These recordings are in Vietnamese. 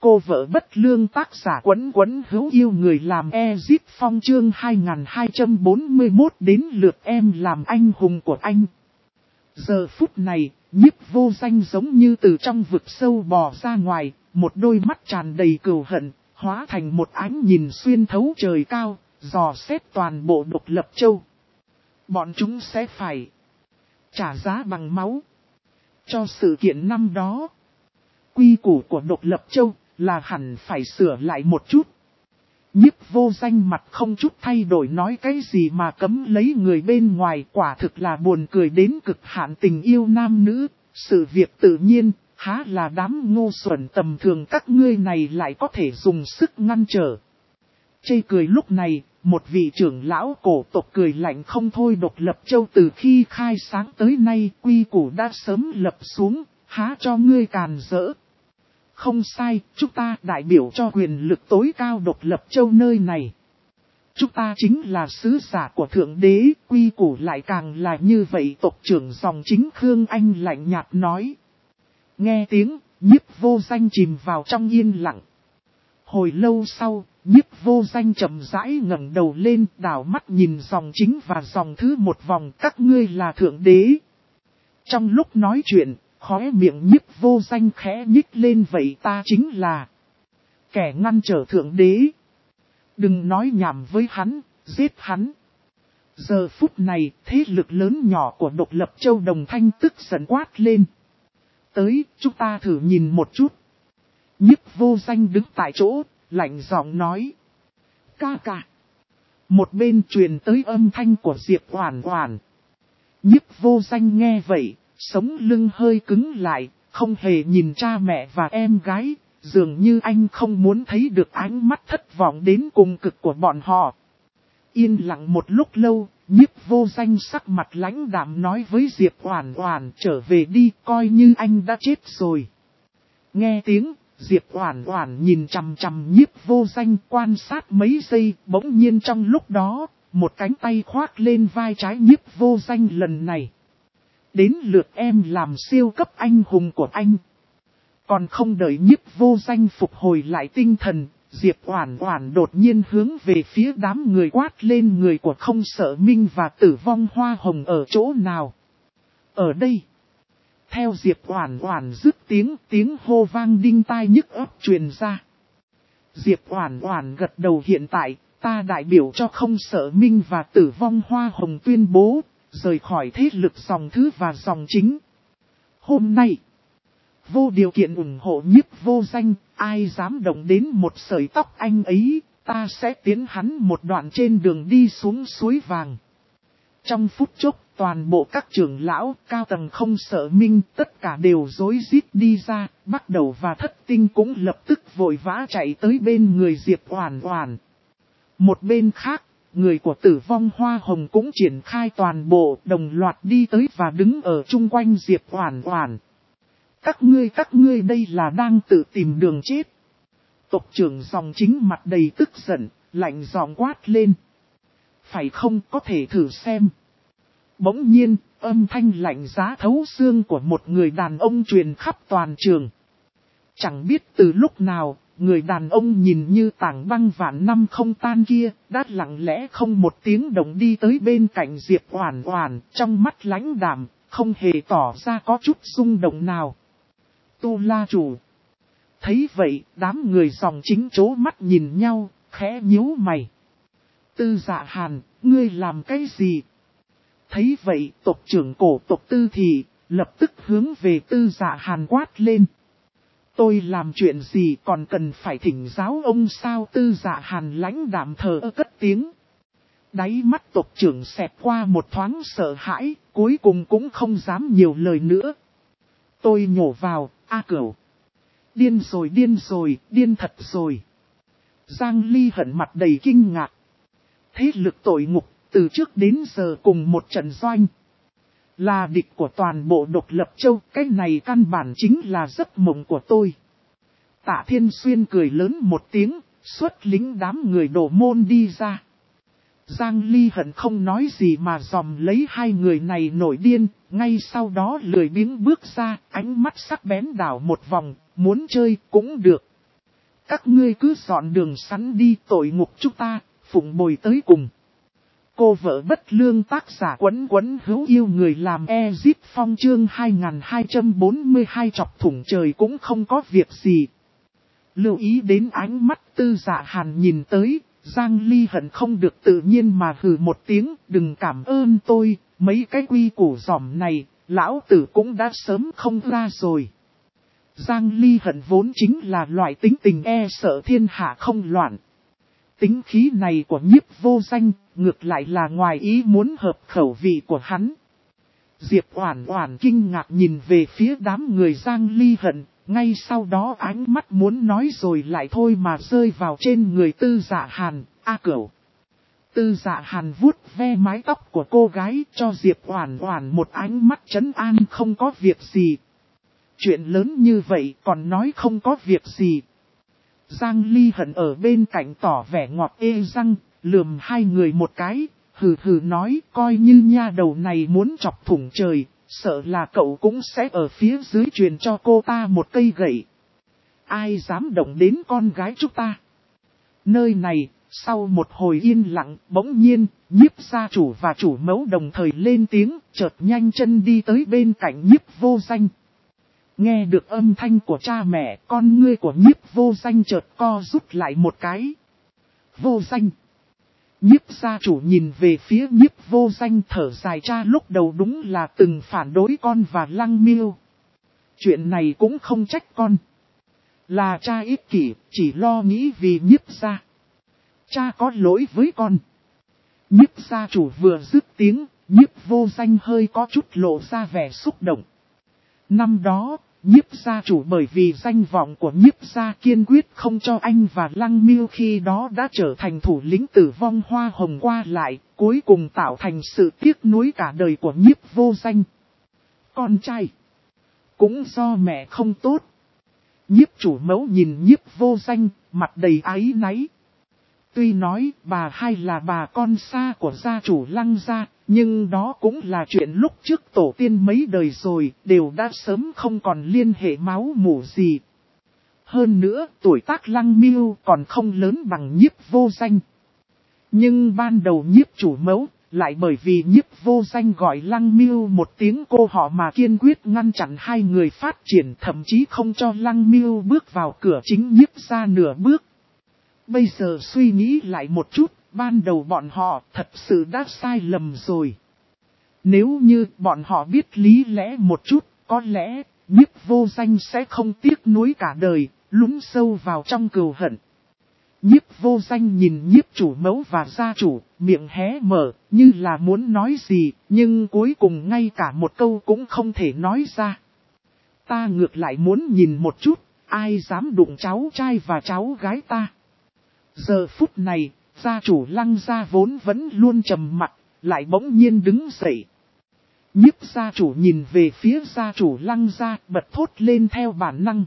Cô vợ bất lương tác giả Quấn Quấn hữu yêu người làm Ezip Phong chương 2241 đến lượt em làm anh hùng của anh. Giờ phút này, Nhiếp Vô Danh giống như từ trong vực sâu bò ra ngoài, một đôi mắt tràn đầy cừu hận, hóa thành một ánh nhìn xuyên thấu trời cao, dò xét toàn bộ Độc Lập Châu. Bọn chúng sẽ phải trả giá bằng máu cho sự kiện năm đó. Quy củ của Độc Lập Châu là hẳn phải sửa lại một chút. Nhiếp Vô Danh mặt không chút thay đổi nói cái gì mà cấm lấy người bên ngoài, quả thực là buồn cười đến cực hạn. Tình yêu nam nữ, sự việc tự nhiên, há là đám ngu xuẩn tầm thường các ngươi này lại có thể dùng sức ngăn trở. Chê cười lúc này, một vị trưởng lão cổ tộc cười lạnh không thôi. Độc Lập Châu từ khi khai sáng tới nay quy củ đã sớm lập xuống, há cho ngươi càn rỡ. Không sai, chúng ta đại biểu cho quyền lực tối cao Độc Lập Châu nơi này. Chúng ta chính là sứ giả của Thượng Đế, quy củ lại càng là như vậy. Tộc trưởng dòng chính Khương Anh lạnh nhạt nói. Nghe tiếng, Nhiếp Vô Danh chìm vào trong yên lặng. Hồi lâu sau, Nhiếp Vô Danh chậm rãi ngẩng đầu lên, đảo mắt nhìn dòng chính và dòng thứ một vòng. Các ngươi là Thượng Đế. Trong lúc nói chuyện, khóe miệng Nhiếp Vô Danh khẽ nhích lên, vậy ta chính là kẻ ngăn trở Thượng Đế. Đừng nói nhảm với hắn, giết hắn. Giờ phút này, thế lực lớn nhỏ của Độc Lập Châu đồng thanh tức giận quát lên. Tới, chúng ta thử nhìn một chút. Nhiếp Vô Danh đứng tại chỗ, lạnh giọng nói. Ca ca. Một bên truyền tới âm thanh của Diệp Oản Oản. Nhiếp Vô Danh nghe vậy, sống lưng hơi cứng lại, không hề nhìn cha mẹ và em gái, dường như anh không muốn thấy được ánh mắt thất vọng đến cùng cực của bọn họ. Yên lặng một lúc lâu, Nhiếp Vô Danh sắc mặt lãnh đạm nói với Diệp Oản Oản, trở về đi, coi như anh đã chết rồi. Nghe tiếng, Diệp Oản Oản nhìn chằm chằm Nhiếp Vô Danh quan sát mấy giây, bỗng nhiên trong lúc đó, một cánh tay khoác lên vai trái Nhiếp Vô Danh. Lần này đến lượt em làm siêu cấp anh hùng của anh. Còn không đợi Nhiếp Vô Danh phục hồi lại tinh thần, Diệp Oản Oản đột nhiên hướng về phía đám người quát lên, người của Không Sợ Minh và Tử Vong Hoa Hồng ở chỗ nào? Ở đây. Theo Diệp Oản Oản dứt tiếng hô vang đinh tai nhức óc truyền ra. Diệp Oản Oản gật đầu, hiện tại, ta đại biểu cho Không Sợ Minh và Tử Vong Hoa Hồng tuyên bố, rời khỏi thế lực dòng thứ và dòng chính. Hôm nay, vô điều kiện ủng hộ Nhiếp Vô Danh, ai dám động đến một sợi tóc anh ấy, ta sẽ tiến hắn một đoạn trên đường đi xuống suối vàng. Trong phút chốc, toàn bộ các trưởng lão, cao tầng Không Sợ Minh, tất cả đều rối rít đi ra, Bắc Đầu và Thất Tinh cũng lập tức vội vã chạy tới bên người Diệp Oản Oản. Một bên khác, người của Tử Vong Hoa Hồng cũng triển khai toàn bộ, đồng loạt đi tới và đứng ở chung quanh Diệp Oản Oản. Các ngươi đây là đang tự tìm đường chết. Tộc trưởng dòng chính mặt đầy tức giận, lạnh giọng quát lên. Phải không, có thể thử xem. Bỗng nhiên, âm thanh lạnh giá thấu xương của một người đàn ông truyền khắp toàn trường. Chẳng biết từ lúc nào, người đàn ông nhìn như tảng băng vạn năm không tan kia, đã lặng lẽ không một tiếng động đi tới bên cạnh Diệp Oản Oản, trong mắt lãnh đạm, không hề tỏ ra có chút rung động nào. Tu La chủ. Thấy vậy, đám người dòng chính chố mắt nhìn nhau, khẽ nhíu mày. Tư Dạ Hàn, ngươi làm cái gì? Thấy vậy, tộc trưởng cổ tộc Tư Thị, lập tức hướng về Tư Dạ Hàn quát lên. Tôi làm chuyện gì còn cần phải thỉnh giáo ông sao? Tư Dạ Hàn lãnh đạm thờ ơ cất tiếng. Đáy mắt tộc trưởng xẹt qua một thoáng sợ hãi, cuối cùng cũng không dám nhiều lời nữa. Tôi nhổ vào, Cửu. Điên rồi, điên thật rồi. Giang Ly hận mặt đầy kinh ngạc. Thế lực tội ngục, từ trước đến giờ cùng một trận doanh. Là địch của toàn bộ Độc Lập Châu, cái này căn bản chính là giấc mộng của tôi. Tạ Thiên Xuyên cười lớn một tiếng, xuất lính đám người đổ môn đi ra. Giang Ly hận không nói gì mà dòm lấy hai người này nổi điên, ngay sau đó lười biếng bước ra, ánh mắt sắc bén đảo một vòng, muốn chơi cũng được. Các ngươi cứ dọn đường sắn đi, tội ngục chúng ta, phụng bồi tới cùng. Cô vợ bất lương, tác giả Quấn Quấn hữu yêu người làm Ezip Phong chương 2242 chọc thủng trời cũng không có việc gì. Lưu ý đến ánh mắt Tư Dạ Hàn nhìn tới, Giang Ly hận không được tự nhiên mà hừ một tiếng, đừng cảm ơn tôi, mấy cái quy củ giỏm này, lão tử cũng đã sớm không ra rồi. Giang Ly hận vốn chính là loại tính tình e sợ thiên hạ không loạn. Tính khí này của Nhiếp Vô Danh, ngược lại là ngoài ý muốn hợp khẩu vị của hắn. Diệp Oản Oản kinh ngạc nhìn về phía đám người Giang Ly hận, ngay sau đó ánh mắt muốn nói rồi lại thôi mà rơi vào trên người Tư Dạ Hàn, Cửu. Tư Dạ Hàn vuốt ve mái tóc của cô gái, cho Diệp Oản Oản một ánh mắt trấn an, không có việc gì. Chuyện lớn như vậy còn nói không có việc gì. Giang Ly hận ở bên cạnh tỏ vẻ ngọt ê răng, lườm hai người một cái, hừ hừ nói coi như nha đầu này muốn chọc thủng trời, sợ là cậu cũng sẽ ở phía dưới truyền cho cô ta một cây gậy. Ai dám động đến con gái chúng ta? Nơi này, sau một hồi yên lặng, bỗng nhiên, Nhiếp gia chủ và chủ mẫu đồng thời lên tiếng, chợt nhanh chân đi tới bên cạnh Nhiếp Vô Danh. Nghe được âm thanh của cha mẹ, con ngươi của Nhiếp Vô Danh chợt co rút lại một cái. Vô Danh. Nhiếp gia chủ nhìn về phía Nhiếp Vô Danh thở dài, cha lúc đầu đúng là từng phản đối con và Lăng Miêu. Chuyện này cũng không trách con. Là cha ích kỷ, chỉ lo nghĩ vì Nhiếp gia. Cha có lỗi với con. Nhiếp gia chủ vừa dứt tiếng, Nhiếp Vô Danh hơi có chút lộ ra vẻ xúc động. Năm đó, Nhiếp gia chủ bởi vì danh vọng của Nhiếp gia kiên quyết không cho anh và Lăng Miêu khi đó đã trở thành thủ lĩnh Tử Vong Hoa Hồng qua lại, cuối cùng tạo thành sự tiếc nuối cả đời của Nhiếp Vô Danh. Con trai, cũng do mẹ không tốt. Nhiếp chủ mẫu nhìn Nhiếp Vô Danh, mặt đầy áy náy. Tuy nói bà hai là bà con xa của gia chủ Lăng gia, nhưng đó cũng là chuyện lúc trước tổ tiên mấy đời rồi, đều đã sớm không còn liên hệ máu mủ gì. Hơn nữa, tuổi tác Lăng Miêu còn không lớn bằng Nhiếp Vô Danh. Nhưng ban đầu Nhiếp chủ mẫu, lại bởi vì Nhiếp Vô Danh gọi Lăng Miêu một tiếng cô họ mà kiên quyết ngăn chặn hai người phát triển, thậm chí không cho Lăng Miêu bước vào cửa chính Nhiếp gia nửa bước. Bây giờ suy nghĩ lại một chút, ban đầu bọn họ thật sự đã sai lầm rồi. Nếu như bọn họ biết lý lẽ một chút, có lẽ Nhiếp Vô Danh sẽ không tiếc nuối cả đời, lún sâu vào trong cừu hận. Nhiếp Vô Danh nhìn Nhiếp chủ mẫu và gia chủ, miệng hé mở, như là muốn nói gì, nhưng cuối cùng ngay cả một câu cũng không thể nói ra. Ta ngược lại muốn nhìn một chút, ai dám đụng cháu trai và cháu gái ta. Giờ phút này, gia chủ Lăng gia vốn vẫn luôn trầm mặc, lại bỗng nhiên đứng dậy. Nhiếp gia chủ nhìn về phía gia chủ Lăng gia, bật thốt lên theo bản năng.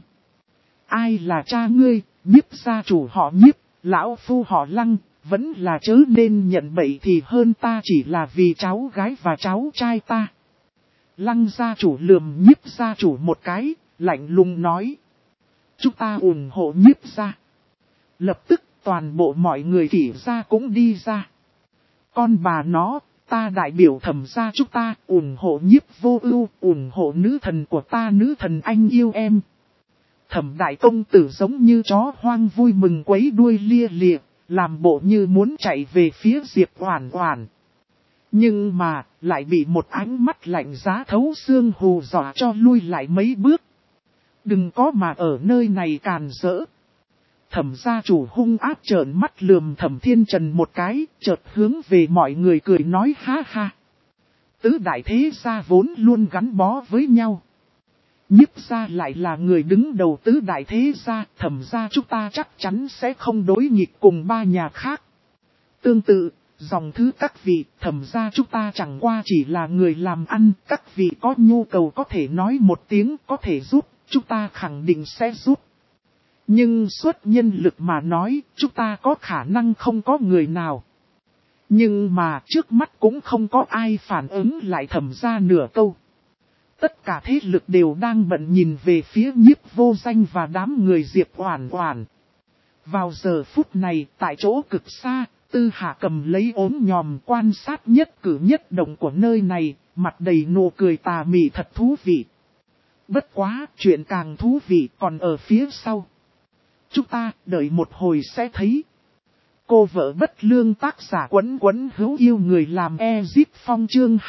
Ai là cha ngươi? Nhiếp gia chủ họ Nhiếp, lão phu họ Lăng, vẫn là chớ nên nhận bậy thì hơn, ta chỉ là vì cháu gái và cháu trai ta. Lăng gia chủ lườm Nhiếp gia chủ một cái, lạnh lùng nói. Chúng ta ủng hộ Nhiếp gia. Lập tức toàn bộ mọi người Kỷ gia cũng đi ra. Con bà nó, ta đại biểu Thẩm gia chúng ta ủng hộ Nhiếp Vô Ưu, ủng hộ nữ thần của ta, nữ thần anh yêu em. Thẩm đại công tử giống như chó hoang vui mừng quấy đuôi lia lịa, làm bộ như muốn chạy về phía Diệp Oản Oản. Nhưng mà, lại bị một ánh mắt lạnh giá thấu xương hù dọa cho lui lại mấy bước. Đừng có mà ở nơi này càn rỡ. Thẩm gia chủ hung ác trợn mắt lườm Thẩm Thiên Trần một cái, chợt hướng về mọi người cười nói ha ha. Tứ đại thế gia vốn luôn gắn bó với nhau. Nhiếp gia lại là người đứng đầu tứ đại thế gia, Thẩm gia chúng ta chắc chắn sẽ không đối nghịch cùng ba nhà khác. Tương tự, dòng thứ các vị, Thẩm gia chúng ta chẳng qua chỉ là người làm ăn, các vị có nhu cầu có thể nói một tiếng, có thể giúp, chúng ta khẳng định sẽ giúp. Nhưng xuất nhân lực mà nói, chúng ta có khả năng không có người nào. Nhưng mà trước mắt cũng không có ai phản ứng lại Thẩm gia nửa câu. Tất cả thế lực đều đang bận nhìn về phía Nhiếp Vô Danh và đám người Diệp Oản Oản. Vào giờ phút này, tại chỗ cực xa, Tư Hạ cầm lấy ốm nhòm quan sát nhất cử nhất động của nơi này, mặt đầy nụ cười tà mị thật thú vị. Bất quá, chuyện càng thú vị còn ở phía sau. Chúng ta đợi một hồi sẽ thấy. Cô vợ bất lương tác giả Quấn Quấn hữu yêu người làm Ezip Phong chương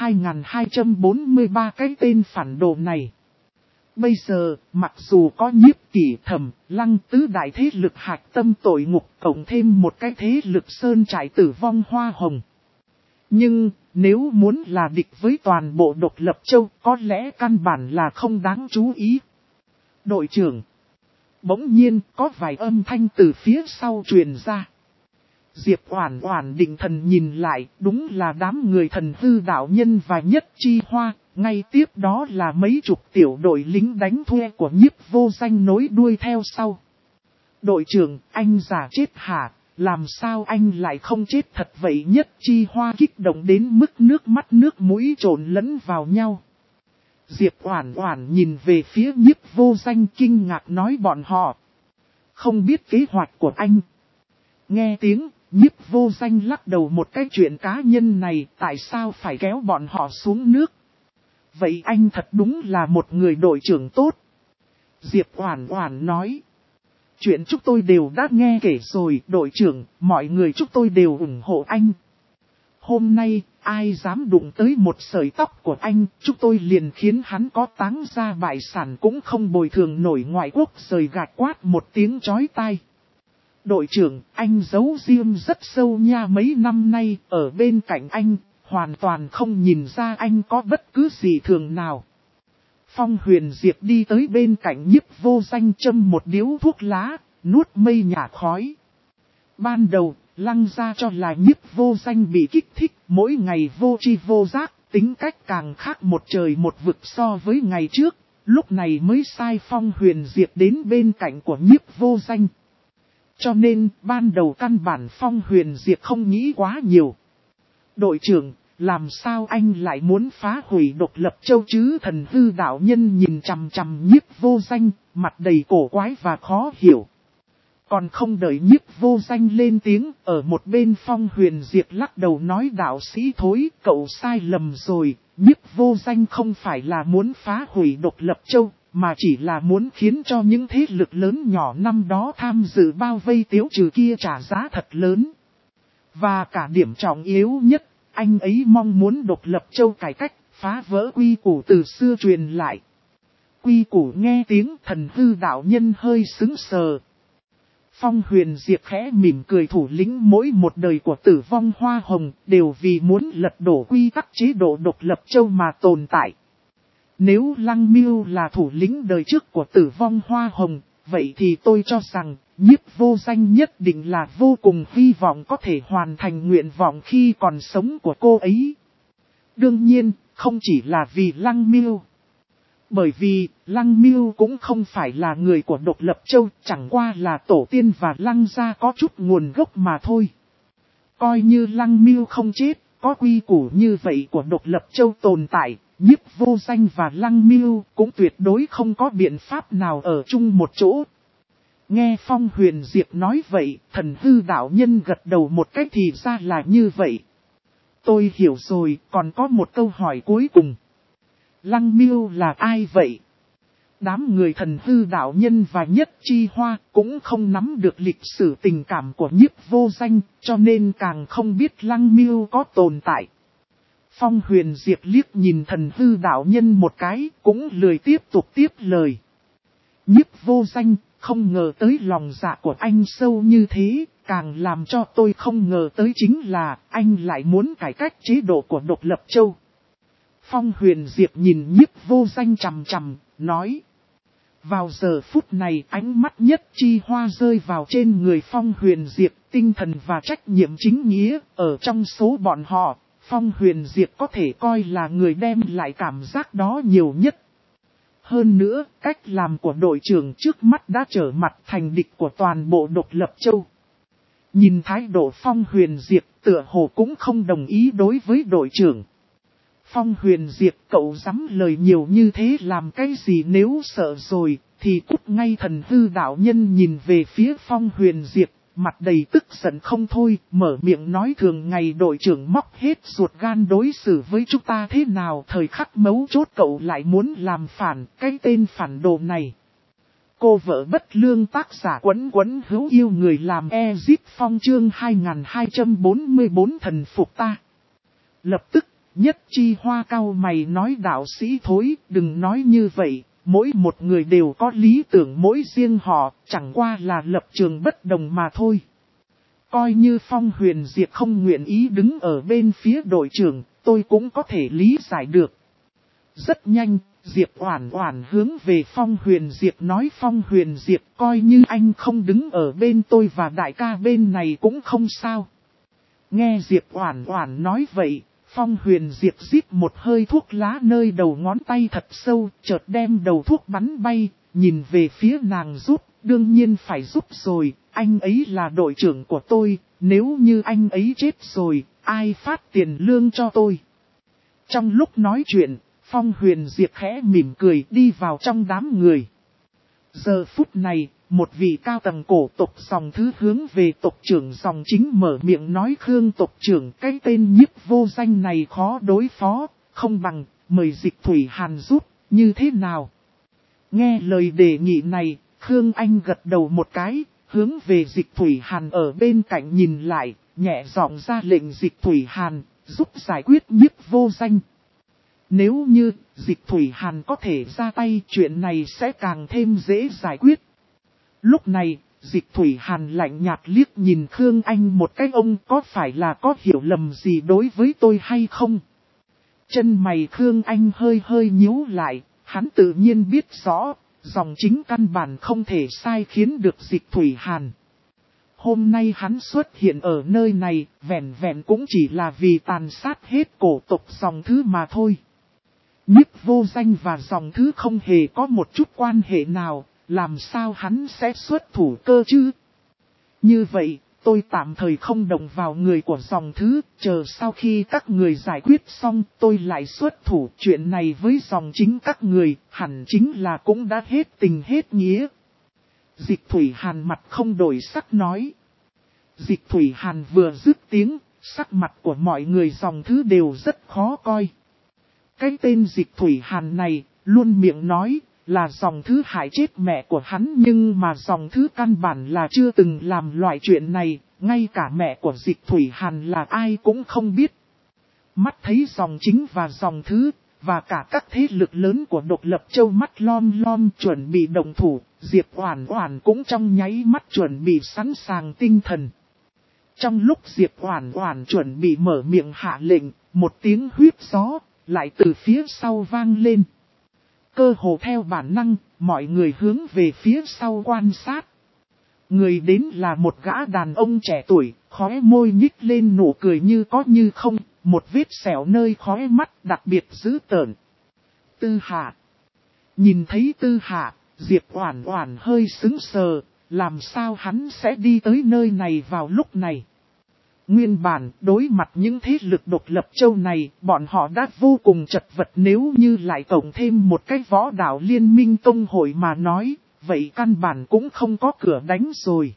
2243 cái tên phản đồ này. Bây giờ, mặc dù có Nhiếp Kỷ Thẩm, Lăng tứ đại thế lực hạch tâm tội ngục, cộng thêm một cái thế lực sơn trại Tử Vong Hoa Hồng. Nhưng, nếu muốn là địch với toàn bộ Độc Lập Châu, có lẽ căn bản là không đáng chú ý. Đội trưởng. Bỗng nhiên, có vài âm thanh từ phía sau truyền ra. Diệp Oản Oản định thần nhìn lại, đúng là đám người Thần Hư đạo nhân và Nhất Chi Hoa, ngay tiếp đó là mấy chục tiểu đội lính đánh thuê của Nhiếp Vô Danh nối đuôi theo sau. Đội trưởng, anh giả chết hả? Làm sao anh lại không chết thật vậy? Nhất Chi Hoa kích động đến mức nước mắt nước mũi trộn lẫn vào nhau. Diệp Oản Oản nhìn về phía Nhiếp Vô Danh kinh ngạc nói bọn họ không biết kế hoạch của anh. Nghe tiếng, Nhiếp Vô Danh lắc đầu một cái chuyện cá nhân này tại sao phải kéo bọn họ xuống nước. Vậy anh thật đúng là một người đội trưởng tốt. Diệp Oản Oản nói. Chuyện chúng tôi đều đã nghe kể rồi, đội trưởng, mọi người chúng tôi đều ủng hộ anh. Hôm nay, ai dám đụng tới một sợi tóc của anh, chúng tôi liền khiến hắn có táng ra bại sản cũng không bồi thường nổi. Ngoại quốc rời gạt quát một tiếng chói tai. Đội trưởng, anh giấu riêng rất sâu nha, mấy năm nay, ở bên cạnh anh, hoàn toàn không nhìn ra anh có bất cứ gì thường nào. Phong Huyền Diệp đi tới bên cạnh Nhiếp Vô Danh châm một điếu thuốc lá, nuốt mây nhả khói. Ban đầu, Lăng gia cho là Nhiếp Vô Danh bị kích thích, mỗi ngày vô tri vô giác, tính cách càng khác một trời một vực so với ngày trước, lúc này mới sai Phong Huyền Diệp đến bên cạnh của Nhiếp Vô Danh. Cho nên, ban đầu căn bản Phong Huyền Diệp không nghĩ quá nhiều. Đội trưởng, làm sao anh lại muốn phá hủy Độc Lập Châu chứ? Thần Hư đạo nhân nhìn chằm chằm Nhiếp Vô Danh, mặt đầy cổ quái và khó hiểu. Còn không đợi Nhiếp Vô Danh lên tiếng, ở một bên Phong Huyền Diệp lắc đầu nói đạo sĩ thối, cậu sai lầm rồi, Nhiếp Vô Danh không phải là muốn phá hủy Độc Lập Châu, mà chỉ là muốn khiến cho những thế lực lớn nhỏ năm đó tham dự bao vây Tiếu Trừ kia trả giá thật lớn. Và cả điểm trọng yếu nhất, anh ấy mong muốn Độc Lập Châu cải cách, phá vỡ quy củ từ xưa truyền lại. Quy củ nghe tiếng Thần Hư đạo nhân hơi sững sờ. Phong Huyền Diệp khẽ mỉm cười, thủ lĩnh mỗi một đời của Tử Vong Hoa Hồng đều vì muốn lật đổ quy tắc chế độ Độc Lập Châu mà tồn tại. Nếu Lăng Miêu là thủ lĩnh đời trước của Tử Vong Hoa Hồng, vậy thì tôi cho rằng Nhiếp Vô Danh nhất định là vô cùng hy vọng có thể hoàn thành nguyện vọng khi còn sống của cô ấy. Đương nhiên, không chỉ là vì Lăng Miêu. Bởi vì, Lăng Miêu cũng không phải là người của Độc Lập Châu, chẳng qua là tổ tiên và Lăng gia có chút nguồn gốc mà thôi. Coi như Lăng Miêu không chết, có quy củ như vậy của Độc Lập Châu tồn tại, Nhiếp Vô Danh và Lăng Miêu cũng tuyệt đối không có biện pháp nào ở chung một chỗ. Nghe Phong Huyền Diệp nói vậy, Thần Hư đạo nhân gật đầu một cách thì ra là như vậy. Tôi hiểu rồi, còn có một câu hỏi cuối cùng. Lăng Miêu là ai vậy? Đám người Thần Hư đạo nhân và Nhất Chi Hoa cũng không nắm được lịch sử tình cảm của Nhiếp Vô Danh, cho nên càng không biết Lăng Miêu có tồn tại. Phong Huyền Diệp liếc nhìn Thần Hư đạo nhân một cái, cũng lười tiếp tục tiếp lời. Nhiếp Vô Danh, không ngờ tới lòng dạ của anh sâu như thế, càng làm cho tôi không ngờ tới chính là anh lại muốn cải cách chế độ của Độc Lập Châu. Phong Huyền Diệp nhìn Nhiếp Vô Danh chằm chằm, nói. Vào giờ phút này ánh mắt Nhất Chi Hoa rơi vào trên người Phong Huyền Diệp, tinh thần và trách nhiệm chính nghĩa, ở trong số bọn họ, Phong Huyền Diệp có thể coi là người đem lại cảm giác đó nhiều nhất. Hơn nữa, cách làm của đội trưởng trước mắt đã trở mặt thành địch của toàn bộ Độc Lập Châu. Nhìn thái độ Phong Huyền Diệp tựa hồ cũng không đồng ý đối với đội trưởng. Phong Huyền Diệp, cậu dám lời nhiều như thế làm cái gì? Nếu sợ rồi, thì cút ngay. Thần hư đạo nhân nhìn về phía Phong Huyền Diệp, mặt đầy tức giận không thôi, mở miệng nói thường ngày đội trưởng móc hết ruột gan đối xử với chúng ta thế nào, thời khắc mấu chốt cậu lại muốn làm phản, cái tên phản đồ này. Cô vợ bất lương tác giả Quấn Quấn hữu yêu người làm Ezip Phong chương 2244 thần phục ta. Lập tức, Nhất Chi Hoa cau mày nói đạo sĩ thối, đừng nói như vậy, mỗi một người đều có lý tưởng mỗi riêng họ, chẳng qua là lập trường bất đồng mà thôi. Coi như Phong Huyền Diệp không nguyện ý đứng ở bên phía đội trưởng, tôi cũng có thể lý giải được. Rất nhanh, Diệp Oản Oản hướng về Phong Huyền Diệp nói Phong Huyền Diệp coi như anh không đứng ở bên tôi và đại ca bên này cũng không sao. Nghe Diệp Oản Oản nói vậy, Phong Huyền Diệp rít một hơi thuốc lá nơi đầu ngón tay thật sâu, chợt đem đầu thuốc bắn bay, nhìn về phía nàng giúp, đương nhiên phải giúp rồi, anh ấy là đội trưởng của tôi, nếu như anh ấy chết rồi, ai phát tiền lương cho tôi. Trong lúc nói chuyện, Phong Huyền Diệp khẽ mỉm cười đi vào trong đám người. Giờ phút này, một vị cao tầng cổ tộc dòng thứ hướng về tộc trưởng dòng chính mở miệng nói Khương tộc trưởng cái tên Nhiếp Vô Danh này khó đối phó, không bằng, mời Dịch Thủy Hàn giúp, như thế nào? Nghe lời đề nghị này, Khương Anh gật đầu một cái, hướng về Dịch Thủy Hàn ở bên cạnh nhìn lại, nhẹ giọng ra lệnh Dịch Thủy Hàn, giúp giải quyết Nhiếp Vô Danh. Nếu như Dịch Thủy Hàn có thể ra tay, chuyện này sẽ càng thêm dễ giải quyết. Lúc này, Dịch Thủy Hàn lạnh nhạt liếc nhìn Khương Anh một cái, ông có phải là có hiểu lầm gì đối với tôi hay không? Chân mày Khương Anh hơi hơi nhíu lại, hắn tự nhiên biết rõ, dòng chính căn bản không thể sai khiến được Dịch Thủy Hàn. Hôm nay hắn xuất hiện ở nơi này, vẹn vẹn cũng chỉ là vì tàn sát hết cổ tộc dòng thứ mà thôi. Nhiếp Vô Danh và dòng thứ không hề có một chút quan hệ nào, làm sao hắn sẽ xuất thủ cơ chứ? Như vậy, tôi tạm thời không động vào người của dòng thứ, chờ sau khi các người giải quyết xong tôi lại xuất thủ. Chuyện này với dòng chính các người, hẳn chính là cũng đã hết tình hết nghĩa. Dịch Thủy Hàn mặt không đổi sắc nói. Dịch Thủy Hàn vừa dứt tiếng, sắc mặt của mọi người dòng thứ đều rất khó coi. Cái tên Dịch Thủy Hàn này, luôn miệng nói, là dòng thứ hại chết mẹ của hắn, nhưng mà dòng thứ căn bản là chưa từng làm loại chuyện này, ngay cả mẹ của Dịch Thủy Hàn là ai cũng không biết. Mắt thấy dòng chính và dòng thứ, và cả các thế lực lớn của Độc Lập Châu mắt lom lom chuẩn bị động thủ, Diệp Oản Oản cũng trong nháy mắt chuẩn bị sẵn sàng tinh thần. Trong lúc Diệp Oản Oản chuẩn bị mở miệng hạ lệnh, một tiếng huýt gió lại từ phía sau vang lên. Cơ hồ theo bản năng, mọi người hướng về phía sau quan sát. Người đến là một gã đàn ông trẻ tuổi, khóe môi nhích lên nụ cười như có như không, một vết sẹo nơi khóe mắt đặc biệt dữ tợn. Tư Hạ. Nhìn thấy Tư Hạ, Diệp Oản Oản hơi sững sờ, làm sao hắn sẽ đi tới nơi này vào lúc này? Nguyên bản, đối mặt những thế lực Độc Lập Châu này, bọn họ đã vô cùng chật vật, nếu như lại cộng thêm một cái Võ Đạo Liên Minh Tông Hội mà nói, vậy căn bản cũng không có cửa đánh rồi.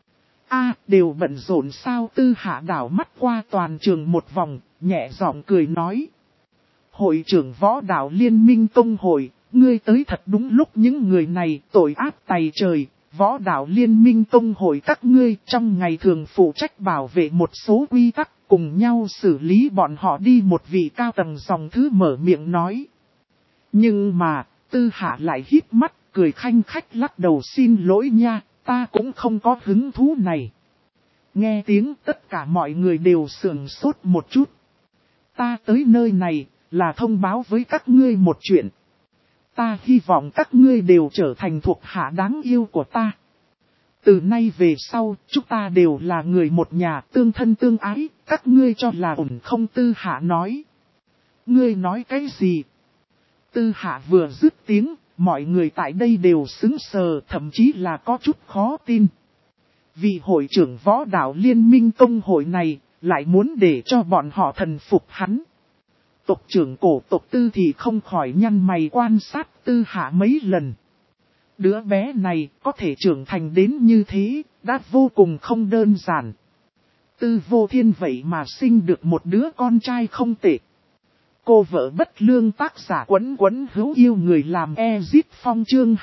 Đều bận rộn sao? Tư Hạ đảo mắt qua toàn trường một vòng, nhẹ giọng cười nói. Hội trưởng Võ Đạo Liên Minh Tông Hội, ngươi tới thật đúng lúc, những người này tội ác tày trời. Võ Đạo Liên Minh Tông Hội các ngươi trong ngày thường phụ trách bảo vệ một số quy tắc, cùng nhau xử lý bọn họ đi. Một vị cao tầng dòng thứ mở miệng nói. Nhưng mà, Tư Hạ lại hít mắt, cười khanh khách lắc đầu, xin lỗi nha, ta cũng không có hứng thú này. Nghe tiếng tất cả mọi người đều sửng sốt một chút. Ta tới nơi này, là thông báo với các ngươi một chuyện. Ta hy vọng các ngươi đều trở thành thuộc hạ đáng yêu của ta. Từ nay về sau, chúng ta đều là người một nhà, tương thân tương ái, các ngươi cho là ổn không? Tư Hạ nói. Ngươi nói cái gì? Tư Hạ vừa dứt tiếng, mọi người tại đây đều sững sờ, thậm chí là có chút khó tin. Vị hội trưởng Võ Đạo Liên Minh Tông Hội này, lại muốn để cho bọn họ thần phục hắn. Tộc trưởng cổ tộc Tư thì không khỏi nhăn mày quan sát Tư Hạ mấy lần. Đứa bé này có thể trưởng thành đến như thế, đã vô cùng không đơn giản. Tư Vô Thiên vậy mà sinh được một đứa con trai không tệ. Cô vợ bất lương tác giả Quấn Quấn hữu yêu người làm Ezip Phong chương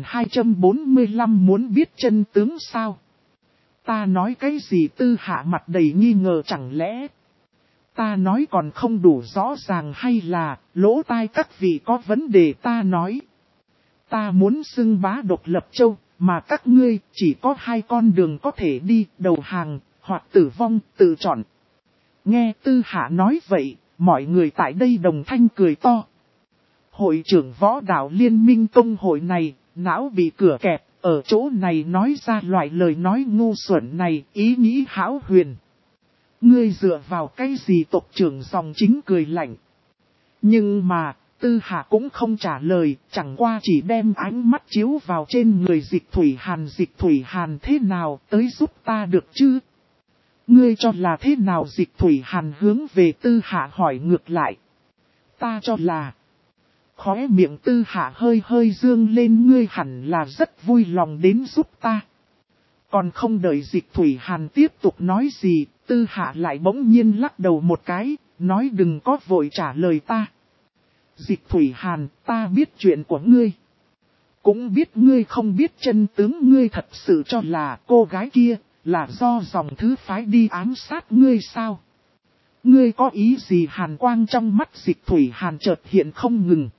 2245 muốn biết chân tướng sao? Ta nói cái gì? Tư Hạ mặt đầy nghi ngờ, chẳng lẽ ta nói còn không đủ rõ ràng hay là lỗ tai các vị có vấn đề? Ta nói, ta muốn xưng bá độc lập châu, mà các ngươi chỉ có hai con đường có thể đi, đầu hàng hoặc tử vong, tự chọn. Nghe Tư Hạ nói vậy, mọi người tại đây đồng thanh cười to. Hội trưởng võ đạo liên minh công hội này, não bị cửa kẹp, ở chỗ này nói ra loại lời nói ngu xuẩn này, ý nghĩ hão huyền. Ngươi dựa vào cái gì? Tộc trưởng dòng chính cười lạnh. Nhưng mà, Tư Hạ cũng không trả lời, chẳng qua chỉ đem ánh mắt chiếu vào trên người Dịch Thủy Hàn. Dịch Thủy Hàn thế nào, tới giúp ta được chứ? Ngươi cho là thế nào? Dịch Thủy Hàn hướng về Tư Hạ hỏi ngược lại. Ta cho là... Khóe miệng Tư Hạ hơi hơi dương lên. Ngươi hẳn là rất vui lòng đến giúp ta. Còn không đợi Dịch Thủy Hàn tiếp tục nói gì, Tư Hạ lại bỗng nhiên lắc đầu một cái, nói đừng có vội trả lời ta. Dịch Thủy Hàn, ta biết chuyện của ngươi. Cũng biết ngươi không biết chân tướng. Ngươi thật sự cho là cô gái kia là do dòng thứ phái đi ám sát ngươi sao? Ngươi có ý gì? Hàn quang trong mắt Dịch Thủy Hàn chợt hiện không ngừng.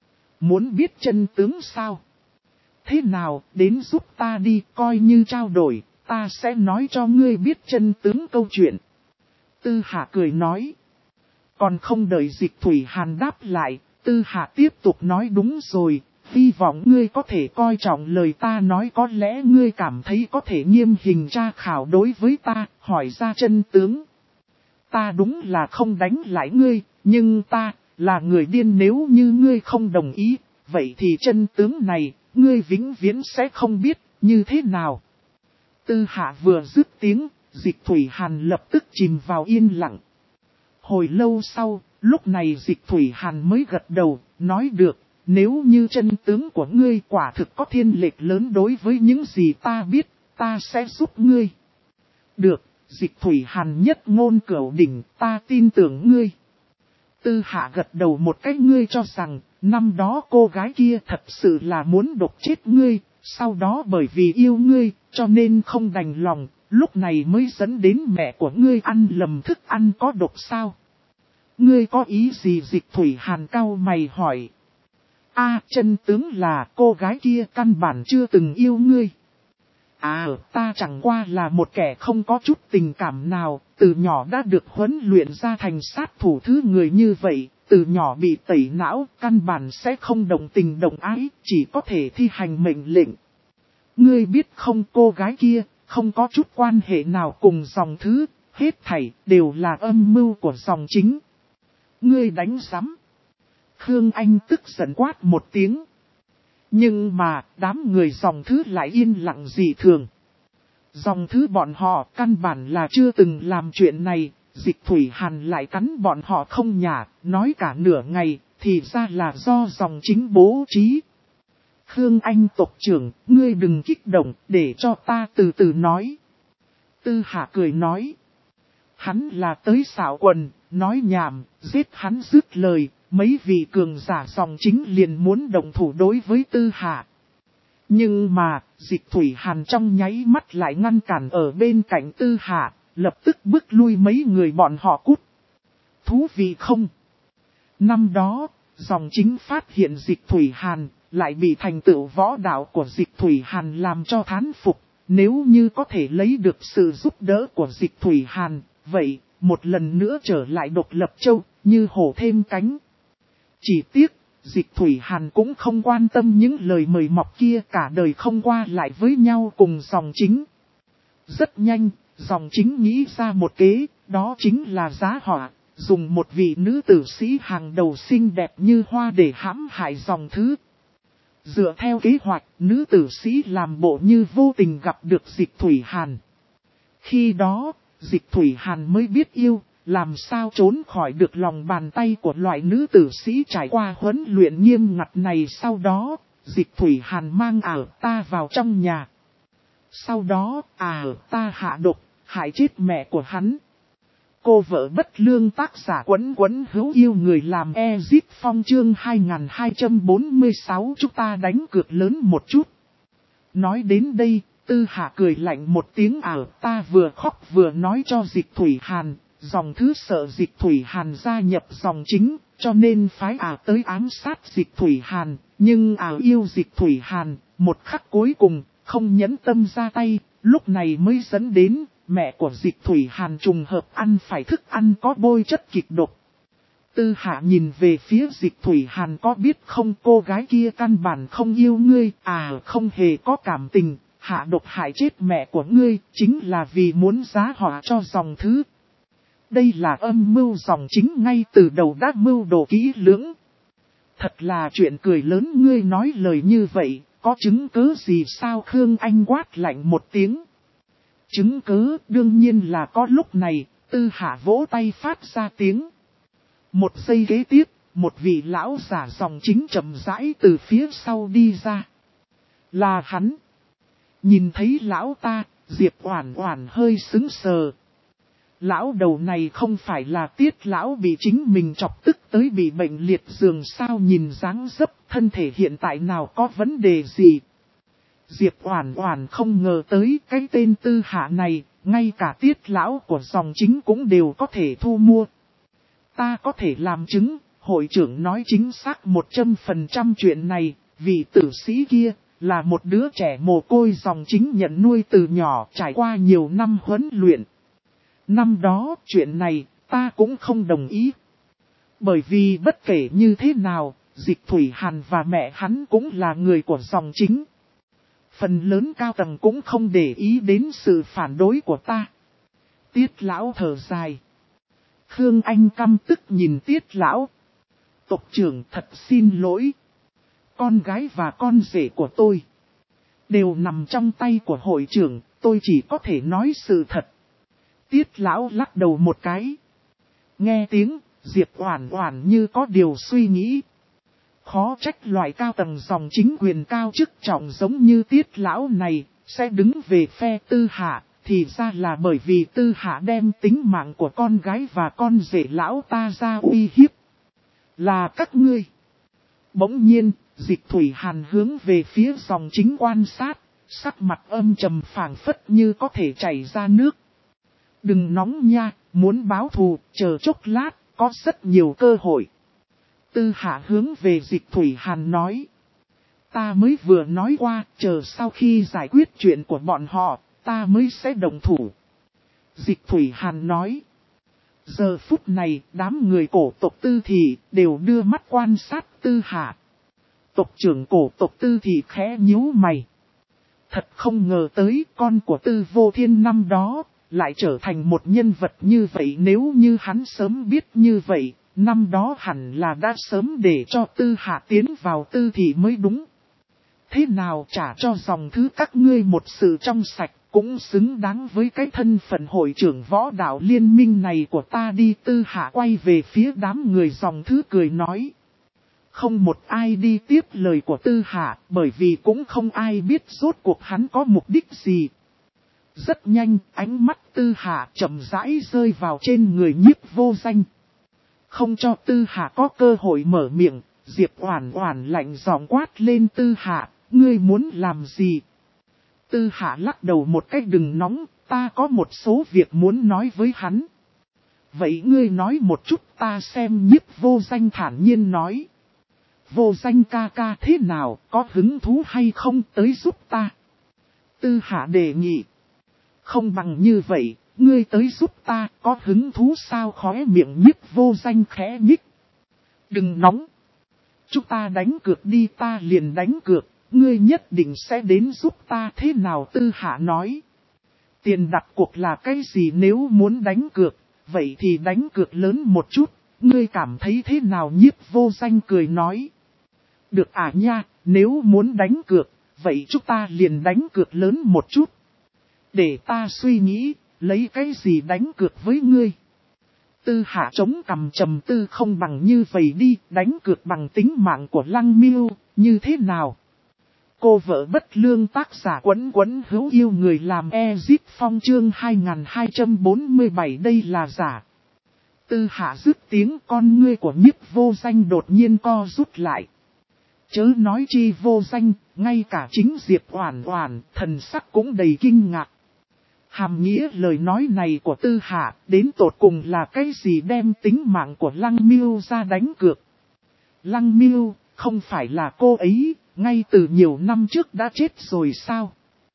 Muốn biết chân tướng sao? Thế nào, đến giúp ta đi, coi như trao đổi, ta sẽ nói cho ngươi biết chân tướng câu chuyện. Tư Hạ cười nói. Còn không đợi Dịch Thủy Hàn đáp lại, Tư Hạ tiếp tục nói đúng rồi, hy vọng ngươi có thể coi trọng lời ta nói. Có lẽ ngươi cảm thấy có thể nghiêm hình tra khảo đối với ta, hỏi ra chân tướng. Ta đúng là không đánh lại ngươi, nhưng ta là người điên. Nếu như ngươi không đồng ý, vậy thì chân tướng này ngươi vĩnh viễn sẽ không biết, như thế nào? Tư Hạ vừa dứt tiếng, Dịch Thủy Hàn lập tức chìm vào yên lặng. Hồi lâu sau, lúc này Dịch Thủy Hàn mới gật đầu, nói được, nếu như chân tướng của ngươi quả thực có thiên lệch lớn đối với những gì ta biết, ta sẽ giúp ngươi. Được, Dịch Thủy Hàn nhất ngôn cửu đỉnh, ta tin tưởng ngươi. Tư Hạ gật đầu một cái. Ngươi cho rằng, năm đó cô gái kia thật sự là muốn độc chết ngươi, sau đó bởi vì yêu ngươi, cho nên không đành lòng, lúc này mới dẫn đến mẹ của ngươi ăn lầm thức ăn có độc sao? Ngươi có ý gì? Dịch Thủy Hàn cau mày hỏi. Chân tướng là cô gái kia căn bản chưa từng yêu ngươi. Ta chẳng qua là một kẻ không có chút tình cảm nào, từ nhỏ đã được huấn luyện ra thành sát thủ thứ người như vậy, từ nhỏ bị tẩy não, căn bản sẽ không đồng tình đồng ái, chỉ có thể thi hành mệnh lệnh. Ngươi biết không, cô gái kia không có chút quan hệ nào cùng dòng thứ, hết thảy đều là âm mưu của dòng chính. Ngươi đánh rắm. Khương Anh tức giận quát một tiếng. Nhưng mà, đám người dòng thứ lại yên lặng dị thường. Dòng thứ bọn họ căn bản là chưa từng làm chuyện này, Dịch Thủy Hàn lại cắn bọn họ không nhả, nói cả nửa ngày, thì ra là do dòng chính bố trí. Khương Anh tộc trưởng, ngươi đừng kích động, để cho ta từ từ nói. Tư Hạ cười nói. Hắn là tới xảo quần, nói nhảm, giết hắn dứt lời. Mấy vị cường giả dòng chính liền muốn động thủ đối với Tư Hạ. Nhưng mà, Dịch Thủy Hàn trong nháy mắt lại ngăn cản ở bên cạnh Tư Hạ, lập tức bước lui mấy người bọn họ cút. Thú vị không? Năm đó, dòng chính phát hiện Dịch Thủy Hàn, lại bị thành tựu võ đạo của Dịch Thủy Hàn làm cho thán phục. Nếu như có thể lấy được sự giúp đỡ của Dịch Thủy Hàn, vậy, một lần nữa trở lại độc lập châu, như hổ thêm cánh. Chỉ tiếc, Dịch Thủy Hàn cũng không quan tâm những lời mời mọc kia, cả đời không qua lại với nhau cùng dòng chính. Rất nhanh, dòng chính nghĩ ra một kế, đó chính là giá họa, dùng một vị nữ tử sĩ hàng đầu xinh đẹp như hoa để hãm hại dòng thứ. Dựa theo kế hoạch, nữ tử sĩ làm bộ như vô tình gặp được Dịch Thủy Hàn. Khi đó, Dịch Thủy Hàn mới biết yêu. Làm sao trốn khỏi được lòng bàn tay của loại nữ tử sĩ trải qua huấn luyện nghiêm ngặt này. Sau đó, Dịch Thủy Hàn mang ta vào trong nhà. Sau đó ta hạ độc, hại chết mẹ của hắn. Cô vợ bất lương tác giả Quấn Quấn hữu yêu người làm Ezip Phong chương 2246 chúng ta đánh cược lớn một chút. Nói đến đây, Tư Hạ cười lạnh một tiếng ta vừa khóc vừa nói cho Dịch Thủy Hàn, dòng thứ sợ Dịch Thủy Hàn gia nhập dòng chính, cho nên phái tới ám sát Dịch Thủy Hàn, nhưng yêu Dịch Thủy Hàn, một khắc cuối cùng, không nhẫn tâm ra tay, lúc này mới dẫn đến, mẹ của Dịch Thủy Hàn trùng hợp ăn phải thức ăn có bôi chất kịch độc. Tư Hạ nhìn về phía Dịch Thủy Hàn có biết không cô gái kia căn bản không yêu ngươi, không hề có cảm tình, hạ độc hại chết mẹ của ngươi, chính là vì muốn giá họa cho dòng thứ. Đây là âm mưu dòng chính ngay từ đầu đã mưu đồ kỹ lưỡng. Thật là chuyện cười lớn ngươi nói lời như vậy, có chứng cứ gì sao Khương Anh quát lạnh một tiếng. Chứng cứ đương nhiên là có lúc này, Tư Hạ vỗ tay phát ra tiếng. Một giây kế tiếp, một vị lão giả dòng chính chậm rãi từ phía sau đi ra. Là hắn. Nhìn thấy lão ta, Diệp Oản Oản hơi sững sờ. Lão đầu này không phải là Tiết lão bị chính mình chọc tức tới bị bệnh liệt giường sao nhìn dáng dấp thân thể hiện tại nào có vấn đề gì. Diệp Oản Oản không ngờ tới cái tên Tư Hạ này, ngay cả Tiết lão của dòng chính cũng đều có thể thu mua. Ta có thể làm chứng, hội trưởng nói chính xác 100% chuyện này, vì tử sĩ kia là một đứa trẻ mồ côi dòng chính nhận nuôi từ nhỏ trải qua nhiều năm huấn luyện. Năm đó chuyện này ta cũng không đồng ý. Bởi vì bất kể như thế nào, Dịch Thủy Hàn và mẹ hắn cũng là người của dòng chính. Phần lớn cao tầng cũng không để ý đến sự phản đối của ta. Tiết lão thở dài. Khương Anh căm tức nhìn Tiết lão. Tộc trưởng thật xin lỗi. Con gái và con rể của tôi đều nằm trong tay của hội trưởng, tôi chỉ có thể nói sự thật. Tiết lão lắc đầu một cái. Nghe tiếng, Diệp Oản Oản như có điều suy nghĩ. Khó trách loại cao tầng dòng chính quyền cao chức trọng giống như Tiết lão này, sẽ đứng về phe Tư Hạ, thì ra là bởi vì Tư Hạ đem tính mạng của con gái và con rể lão ta ra uy hiếp. Là các ngươi. Bỗng nhiên, Dịch Thủy Hàn hướng về phía dòng chính quan sát, sắc mặt âm trầm phảng phất như có thể chảy ra nước. Đừng nóng nha, muốn báo thù, chờ chốc lát, có rất nhiều cơ hội. Tư Hạ hướng về Dịch Thủy Hàn nói. Ta mới vừa nói qua, chờ sau khi giải quyết chuyện của bọn họ, ta mới sẽ động thủ. Dịch Thủy Hàn nói. Giờ phút này, đám người cổ tộc Tư Thị đều đưa mắt quan sát Tư Hạ. Tộc trưởng cổ tộc Tư Thị khẽ nhíu mày. Thật không ngờ tới con của Tư Vô Thiên năm đó, lại trở thành một nhân vật như vậy. Nếu như hắn sớm biết như vậy, năm đó hẳn là đã sớm để cho Tư Hạ tiến vào Tư Thị mới đúng. Thế nào trả cho dòng thứ các ngươi một sự trong sạch, cũng xứng đáng với cái thân phận hội trưởng võ đạo liên minh này của ta đi. Tư Hạ quay về phía đám người dòng thứ cười nói. Không một ai đi tiếp lời của Tư Hạ, bởi vì cũng không ai biết rốt cuộc hắn có mục đích gì. Rất nhanh, ánh mắt Tư Hạ chậm rãi rơi vào trên người Nhiếp Vô Danh. Không cho Tư Hạ có cơ hội mở miệng, Diệp Oản Oản lạnh giọng quát lên Tư Hạ, ngươi muốn làm gì? Tư Hạ lắc đầu một cách đừng nóng, ta có một số việc muốn nói với hắn. Vậy ngươi nói một chút ta xem. Nhiếp Vô Danh thản nhiên nói. Vô Danh ca ca thế nào, có hứng thú hay không tới giúp ta? Tư Hạ đề nghị. Không bằng như vậy, ngươi tới giúp ta, có hứng thú sao? Khóe miệng Nhiếp Vô Danh khẽ nhích. Đừng nóng. Chúng ta đánh cược đi, ta liền đánh cược, ngươi nhất định sẽ đến giúp ta thế nào? Tư Hạ nói. Tiền đặt cuộc là cái gì? Nếu muốn đánh cược, vậy thì đánh cược lớn một chút, ngươi cảm thấy thế nào? Nhiếp Vô Danh cười nói. Được nha, nếu muốn đánh cược, vậy chúng ta liền đánh cược lớn một chút. Để ta suy nghĩ, lấy cái gì đánh cược với ngươi? Tư Hạ chống cằm trầm tư. Không bằng như vậy đi, đánh cược bằng tính mạng của Lăng Miêu, như thế nào? cô vợ bất lương, tác giả Quấn Quấn hữu yêu người làm Ezip Phong chương 2247 đây là giả. Tư Hạ dứt tiếng, con ngươi của Nhiếp Vô Danh đột nhiên co rút lại. Chớ nói chi Vô Danh, ngay cả chính Diệp Oản Oản, thần sắc cũng đầy kinh ngạc. Hàm nghĩa lời nói này của Tư Hạ, đến tột cùng là cái gì đem tính mạng của Lăng Miêu ra đánh cược. Lăng Miêu, không phải là cô ấy, ngay từ nhiều năm trước đã chết rồi sao?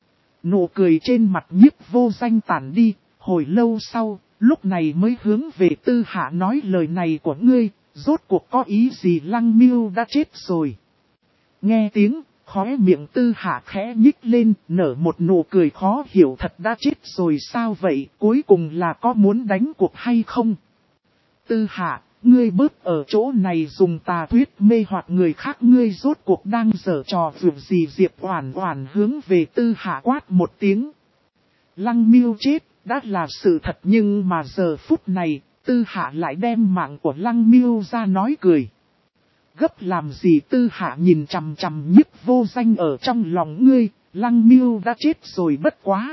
Nụ cười trên mặt Nhiếp Vô Danh tản đi, hồi lâu sau, lúc này mới hướng về Tư Hạ nói lời này của ngươi, rốt cuộc có ý gì? Lăng Miêu đã chết rồi. Nghe tiếng, khóe miệng Tư Hạ khẽ nhích lên, nở một nụ cười khó hiểu, thật đã chết rồi sao vậy, cuối cùng là có muốn đánh cuộc hay không? Tư Hạ, ngươi bớt ở chỗ này dùng tà thuyết mê hoặc người khác, ngươi rốt cuộc đang giở trò vượt gì? Diệp Oản Oản hướng về Tư Hạ quát một tiếng. Lăng Miêu chết, đã là sự thật, nhưng mà giờ phút này, Tư Hạ lại đem mạng của Lăng Miêu ra nói cười. Gấp làm gì? Tư Hạ nhìn chằm chằm Nhiếp Vô Danh ở trong lòng ngươi, Lăng Miêu đã chết rồi, bất quá.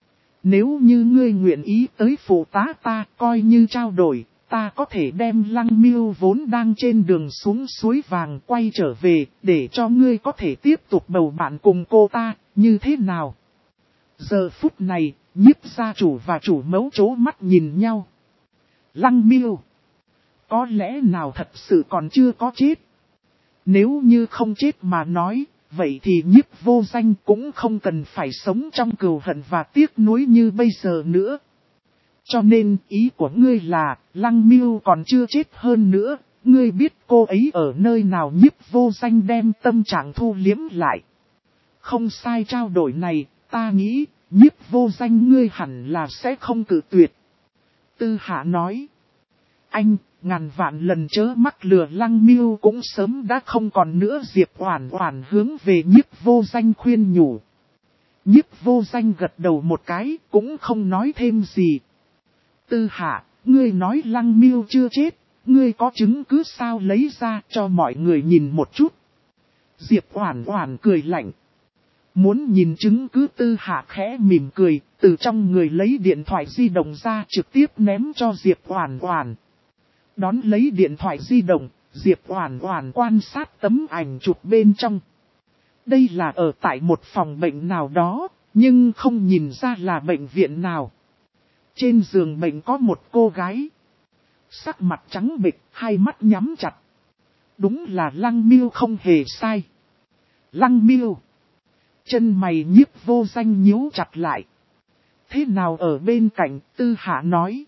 Nếu như ngươi nguyện ý tới phụ tá ta, coi như trao đổi, ta có thể đem Lăng Miêu vốn đang trên đường xuống suối vàng quay trở về, để cho ngươi có thể tiếp tục bầu bạn cùng cô ta, như thế nào? Giờ phút này, Nhiếp gia chủ và chủ mẫu chố mắt nhìn nhau. Lăng Miêu, có lẽ nào thật sự còn chưa có chết? Nếu như không chết mà nói, vậy thì Nhiếp Vô Danh cũng không cần phải sống trong cừu hận và tiếc nuối như bây giờ nữa. Cho nên ý của ngươi là, Lăng Miêu còn chưa chết hơn nữa, ngươi biết cô ấy ở nơi nào? Nhiếp Vô Danh đem tâm trạng thu liếm lại. Không sai, trao đổi này, ta nghĩ, Nhiếp Vô Danh ngươi hẳn là sẽ không cự tuyệt. Tư Hạ nói. Anh, ngàn vạn lần chớ mắc lừa, Lăng Miêu cũng sớm đã không còn nữa. Diệp Oản Oản hướng về Nhiếp Vô Danh khuyên nhủ. Nhiếp Vô Danh gật đầu một cái, cũng không nói thêm gì. Tư Hạ, ngươi nói Lăng Miêu chưa chết, ngươi có chứng cứ sao? Lấy ra cho mọi người nhìn một chút. Diệp Oản Oản cười lạnh. Muốn nhìn chứng cứ? Tư Hạ khẽ mỉm cười, từ trong người lấy điện thoại di động ra trực tiếp ném cho Diệp Oản Oản. Đón lấy điện thoại di động, Diệp Oản Oản quan sát tấm ảnh chụp bên trong. Đây là ở tại một phòng bệnh nào đó, nhưng không nhìn ra là bệnh viện nào. Trên giường bệnh có một cô gái. Sắc mặt trắng bệch, hai mắt nhắm chặt. Đúng là Lăng Miêu không hề sai. Lăng Miêu. Chân mày Nhiếp Vô Danh nhíu chặt lại. Thế nào? Ở bên cạnh, Tư Hạ nói.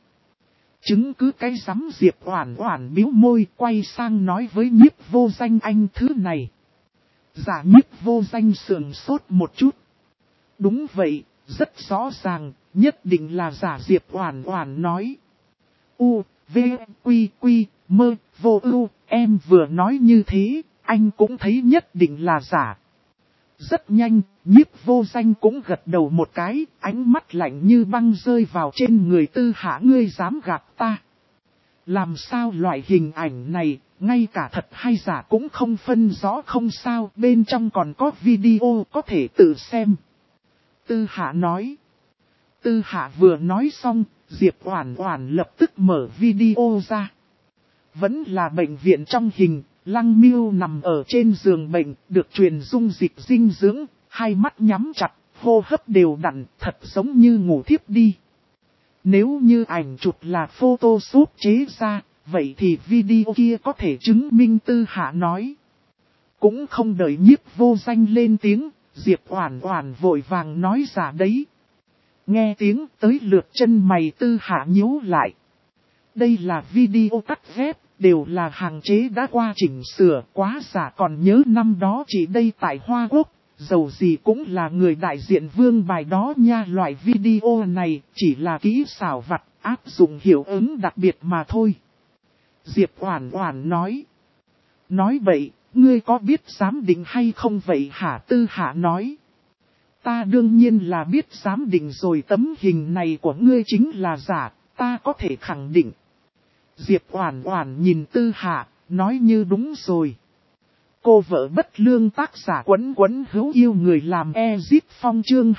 Chứng cứ cái rắm? Diệp Oản Oản bĩu môi, quay sang nói với Nhiếp Vô Danh, anh thứ này. Giả? Nhiếp Vô Danh sườn sốt một chút. Đúng vậy, rất rõ ràng, nhất định là giả. Diệp Oản Oản nói. U, V, Quy, Quy, Mơ, Vô Ưu, em vừa nói như thế, anh cũng thấy nhất định là giả. Rất nhanh, Nhiếp Vô Danh cũng gật đầu một cái, ánh mắt lạnh như băng rơi vào trên người Tư Hạ. Ngươi dám gạt ta? Làm sao loại hình ảnh này, ngay cả thật hay giả cũng không phân rõ? Không sao, bên trong còn có video có thể tự xem. Tư Hạ nói. Tư Hạ vừa nói xong, Diệp Oản Oản lập tức mở video ra. Vẫn là bệnh viện trong hình. Lăng Miêu nằm ở trên giường bệnh, được truyền dung dịch dinh dưỡng, hai mắt nhắm chặt, hô hấp đều đặn, thật giống như ngủ thiếp đi. Nếu như ảnh chụp là Photoshop chế ra, vậy thì video kia có thể chứng minh. Tư Hạ nói. Cũng không đợi Nhiếp Vô Danh lên tiếng, Diệp Oản Oản vội vàng nói giả đấy. Nghe tiếng tới lượt chân mày Tư Hạ nhíu lại. Đây là video cắt ghép, đều là hàng chế đã qua chỉnh sửa, quá giả. Còn nhớ năm đó chỉ đây tại Hoa Quốc, dầu gì cũng là người đại diện vương bài đó nha. Loại video này chỉ là kỹ xảo vặt, áp dụng hiệu ứng đặc biệt mà thôi. Diệp Oản Oản nói. Nói bậy, ngươi có biết giám định hay không vậy hả? Tư Hạ nói. Ta đương nhiên là biết giám định rồi, tấm hình này của ngươi chính là giả, ta có thể khẳng định. Diệp Oản Oản nhìn Tư Hạ, nói như đúng rồi. Cô vợ bất lương tác giả Quấn Quấn hữu yêu người làm Ezip Phong chương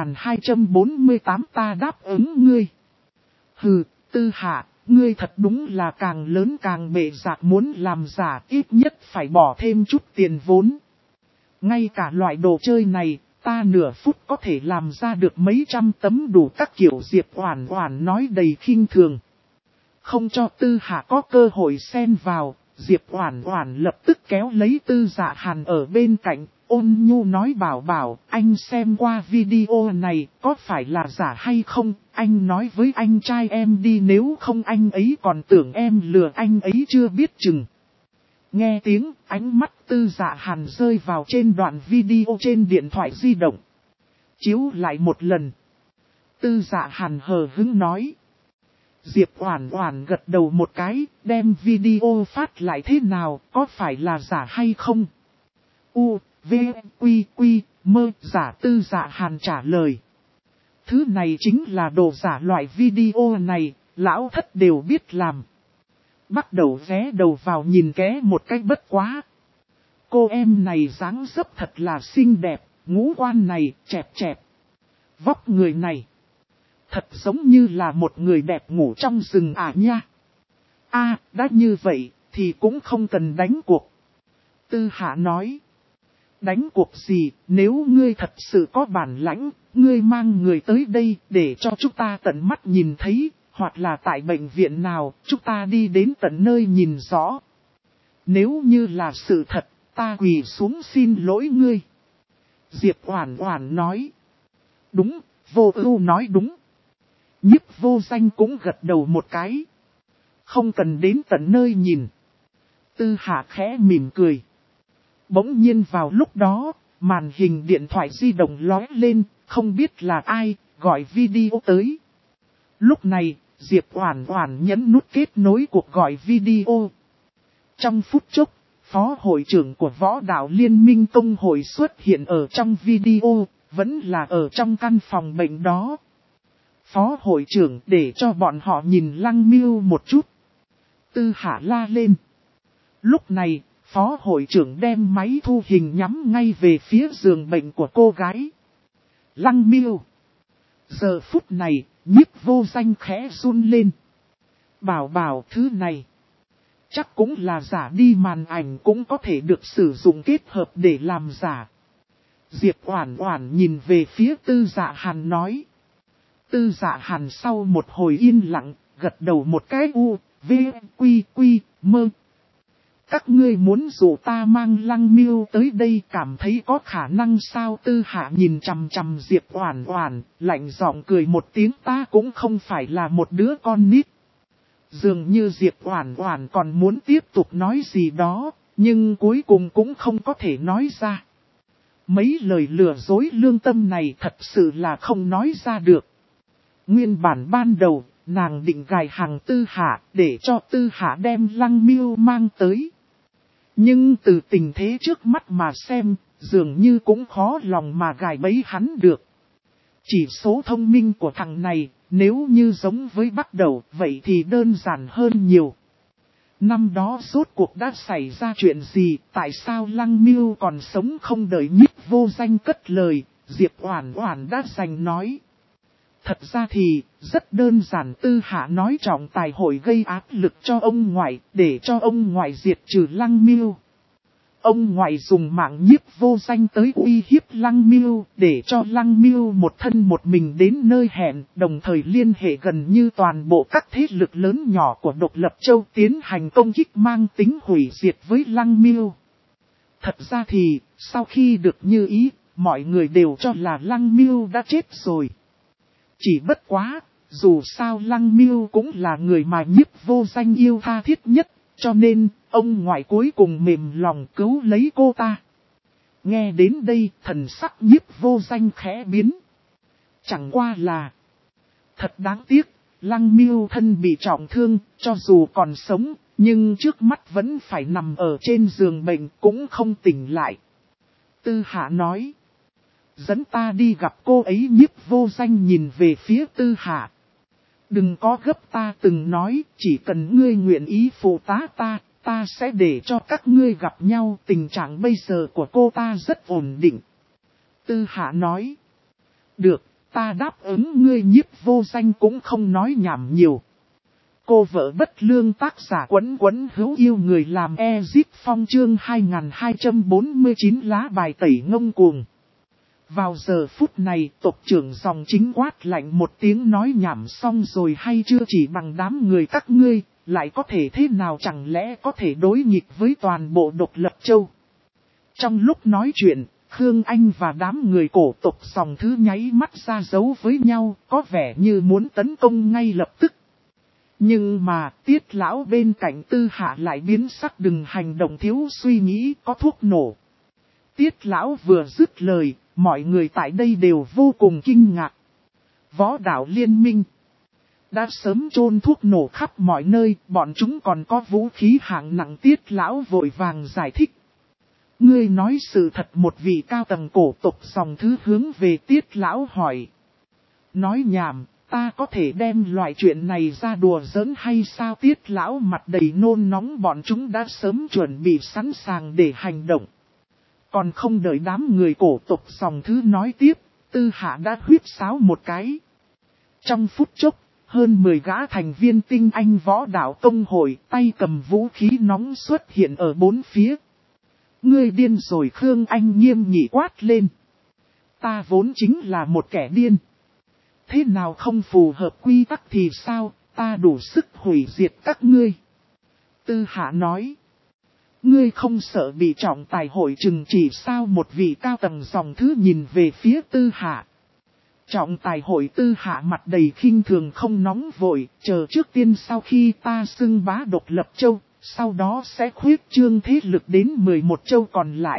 2248 ta đáp ứng ngươi. Hừ, Tư Hạ, ngươi thật đúng là càng lớn càng bệ rạc muốn làm giả ít nhất phải bỏ thêm chút tiền vốn. Ngay cả loại đồ chơi này, ta nửa phút có thể làm ra được mấy trăm tấm đủ các kiểu Diệp Oản Oản nói đầy khinh thường. Không cho Tư Hạ có cơ hội xen vào, Diệp Oản Oản lập tức kéo lấy Tư Dạ Hàn ở bên cạnh, ôn nhu nói bảo anh xem qua video này có phải là giả hay không, anh nói với anh trai em đi nếu không anh ấy còn tưởng em lừa anh ấy chưa biết chừng. Nghe tiếng ánh mắt Tư Dạ Hàn rơi vào trên đoạn video trên điện thoại di động. Chiếu lại một lần. Tư Dạ Hàn hờ hững nói. Diệp Oản Oản gật đầu một cái, đem video phát lại thế nào, có phải là giả hay không? U, V, Quy, Quy, Mơ, giả. Tư Dạ Hàn trả lời. Thứ này chính là đồ giả, loại video này, lão thất đều biết làm. Bắt đầu vé đầu vào nhìn ké một cách bất quá. Cô em này dáng dấp thật là xinh đẹp, ngũ quan này chẹp. Vóc người này thật giống như là một người đẹp ngủ trong rừng nha. Đã như vậy, thì cũng không cần đánh cuộc. Tư Hạ nói. Đánh cuộc gì, nếu ngươi thật sự có bản lãnh, ngươi mang người tới đây để cho chúng ta tận mắt nhìn thấy, hoặc là tại bệnh viện nào, chúng ta đi đến tận nơi nhìn rõ. Nếu như là sự thật, ta quỳ xuống xin lỗi ngươi. Diệp Oản Oản nói. Đúng, Vô Ưu nói đúng. Nhiếp Vô Danh cũng gật đầu một cái. Không cần đến tận nơi nhìn. Tư Hạ khẽ mỉm cười. Bỗng nhiên vào lúc đó, màn hình điện thoại di động lóe lên, không biết là ai, gọi video tới. Lúc này, Diệp Oản Oản nhấn nút kết nối cuộc gọi video. Trong phút chốc, Phó hội trưởng của Võ Đạo Liên minh Tông hội xuất hiện ở trong video, vẫn là ở trong căn phòng bệnh đó. Phó hội trưởng để cho bọn họ nhìn Lăng Miêu một chút. Tư Hạ la lên. Lúc này, Phó hội trưởng đem máy thu hình nhắm ngay về phía giường bệnh của cô gái. Lăng Miêu. Giờ phút này, Nhiếp Vô Danh khẽ run lên. Bảo thứ này. Chắc cũng là giả đi, màn ảnh cũng có thể được sử dụng kết hợp để làm giả. Diệp Oản Oản nhìn về phía Tư Dạ Hàn nói. Tư Dạ Hàn sau một hồi yên lặng, gật đầu một cái U, V, Quy, Mơ. Các ngươi muốn dụ ta mang Lăng Miêu tới đây cảm thấy có khả năng sao? Tư Hạ nhìn chằm chằm Diệp Oản Oản, lạnh giọng cười một tiếng, ta cũng không phải là một đứa con nít. Dường như Diệp Oản Oản còn muốn tiếp tục nói gì đó, nhưng cuối cùng cũng không có thể nói ra. Mấy lời lừa dối lương tâm này thật sự là không nói ra được. Nguyên bản ban đầu, nàng định gài hàng Tư Hạ để cho Tư Hạ đem Lăng Miêu mang tới. Nhưng từ tình thế trước mắt mà xem, dường như cũng khó lòng mà gài bẫy hắn được. Chỉ số thông minh của thằng này, nếu như giống với bắt đầu, vậy thì đơn giản hơn nhiều. Năm đó rốt cuộc đã xảy ra chuyện gì, tại sao Lăng Miêu còn sống không đợi Nhiếp Vô Danh cất lời, Diệp Oản Oản đã giành nói. Thật ra thì, rất đơn giản, Tư Hạ nói trọng tài hội gây áp lực cho ông ngoại, để cho ông ngoại diệt trừ Lăng Miêu. Ông ngoại dùng mạng Nhiếp Vô Danh tới uy hiếp Lăng Miêu, để cho Lăng Miêu một thân một mình đến nơi hẹn, đồng thời liên hệ gần như toàn bộ các thế lực lớn nhỏ của Độc Lập Châu tiến hành công kích mang tính hủy diệt với Lăng Miêu. Thật ra thì, sau khi được như ý, mọi người đều cho là Lăng Miêu đã chết rồi. Chỉ bất quá, dù sao Lăng Miêu cũng là người mà Nhiếp Vô Danh yêu tha thiết nhất, cho nên, ông ngoại cuối cùng mềm lòng cứu lấy cô ta. Nghe đến đây, thần sắc Nhiếp Vô Danh khẽ biến. Chẳng qua là, thật đáng tiếc, Lăng Miêu thân bị trọng thương, cho dù còn sống, nhưng trước mắt vẫn phải nằm ở trên giường bệnh cũng không tỉnh lại. Tư Hạ nói. Dẫn ta đi gặp cô ấy. Nhiếp Vô Danh nhìn về phía Tư Hạ. Đừng có gấp, ta từng nói, chỉ cần ngươi nguyện ý phụ tá ta ta sẽ để cho các ngươi gặp nhau. Tình trạng bây giờ của cô ta rất ổn định. Tư Hạ nói. Được, ta đáp ứng ngươi. Nhiếp Vô Danh cũng không nói nhảm nhiều. Cô vợ bất lương tác giả Quấn Quấn hữu yêu người làm Ezip Phong chương 2249 lá bài tẩy ngông cuồng. Vào giờ phút này tộc trưởng dòng chính quát lạnh một tiếng nói nhảm xong rồi hay chưa, chỉ bằng đám người các ngươi, lại có thể thế nào, chẳng lẽ có thể đối nghịch với toàn bộ Độc Lập Châu. Trong lúc nói chuyện, Khương Anh và đám người cổ tộc dòng thứ nháy mắt ra dấu với nhau, có vẻ như muốn tấn công ngay lập tức. Nhưng mà Tiết lão bên cạnh Tư Hạ lại biến sắc, đừng hành động thiếu suy nghĩ, có thuốc nổ. Tiết lão vừa dứt lời, mọi người tại đây đều vô cùng kinh ngạc. Võ đạo liên minh đã sớm chôn thuốc nổ khắp mọi nơi, bọn chúng còn có vũ khí hạng nặng. Tiết lão vội vàng giải thích. Ngươi nói sự thật. Một vị cao tầng cổ tộc dòng thứ hướng về Tiết lão hỏi. Nói nhảm, ta có thể đem loại chuyện này ra đùa giỡn hay sao? Tiết lão mặt đầy nôn nóng, bọn chúng đã sớm chuẩn bị sẵn sàng để hành động. Còn không đợi đám người cổ tộc dòng thứ nói tiếp, Tư Hạ đã huýt sáo một cái. Trong phút chốc, hơn 10 gã thành viên tinh anh võ đạo công hội tay cầm vũ khí nóng xuất hiện ở bốn phía. Ngươi điên rồi, Khương Anh nghiêm nghị quát lên. Ta vốn chính là một kẻ điên. Thế nào không phù hợp quy tắc thì sao, ta đủ sức hủy diệt các ngươi. Tư Hạ nói. Ngươi không sợ bị trọng tài hội trừng chỉ sao? Một vị cao tầng dòng thứ nhìn về phía Tư Hạ. Trọng tài hội Tư Hạ mặt đầy khinh thường, không nóng vội, chờ trước tiên sau khi ta xưng bá Độc Lập Châu, sau đó sẽ khuyết trương thế lực đến 11 châu còn lại.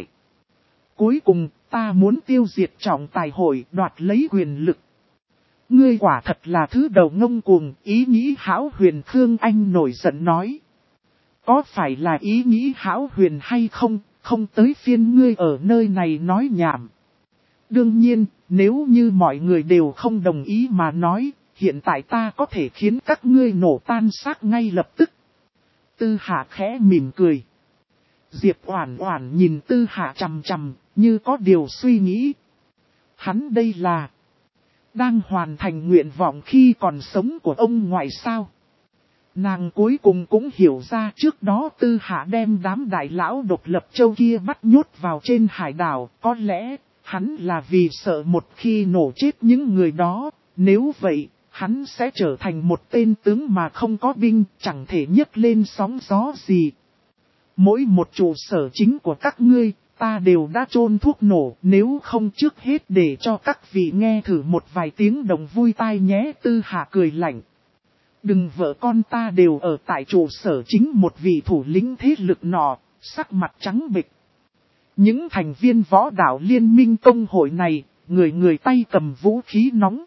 Cuối cùng, ta muốn tiêu diệt trọng tài hội, đoạt lấy quyền lực. Ngươi quả thật là thứ đầu ngông cuồng, ý nghĩ hão huyền. Khương Anh nổi giận nói. Có phải là ý nghĩ hão huyền hay không, không tới phiên ngươi ở nơi này nói nhảm. Đương nhiên, nếu như mọi người đều không đồng ý mà nói, hiện tại ta có thể khiến các ngươi nổ tan xác ngay lập tức. Tư Hạ khẽ mỉm cười. Diệp Oản Oản nhìn Tư Hạ chằm chằm, như có điều suy nghĩ. Hắn đây là đang hoàn thành nguyện vọng khi còn sống của ông ngoại sao? Nàng cuối cùng cũng hiểu ra, trước đó Tư Hạ đem đám đại lão Độc Lập Châu kia bắt nhốt vào trên hải đảo, có lẽ hắn là vì sợ một khi nổ chết những người đó, nếu vậy, hắn sẽ trở thành một tên tướng mà không có binh, chẳng thể nhấc lên sóng gió gì. Mỗi một trụ sở chính của các ngươi, ta đều đã chôn thuốc nổ, nếu không trước hết để cho các vị nghe thử một vài tiếng đồng vui tai nhé. Tư Hạ cười lạnh. Đừng, vợ con ta đều ở tại trụ sở chính. Một vị thủ lĩnh thế lực nọ, sắc mặt trắng bệch. Những thành viên võ đạo liên minh công hội này, người người tay cầm vũ khí nóng.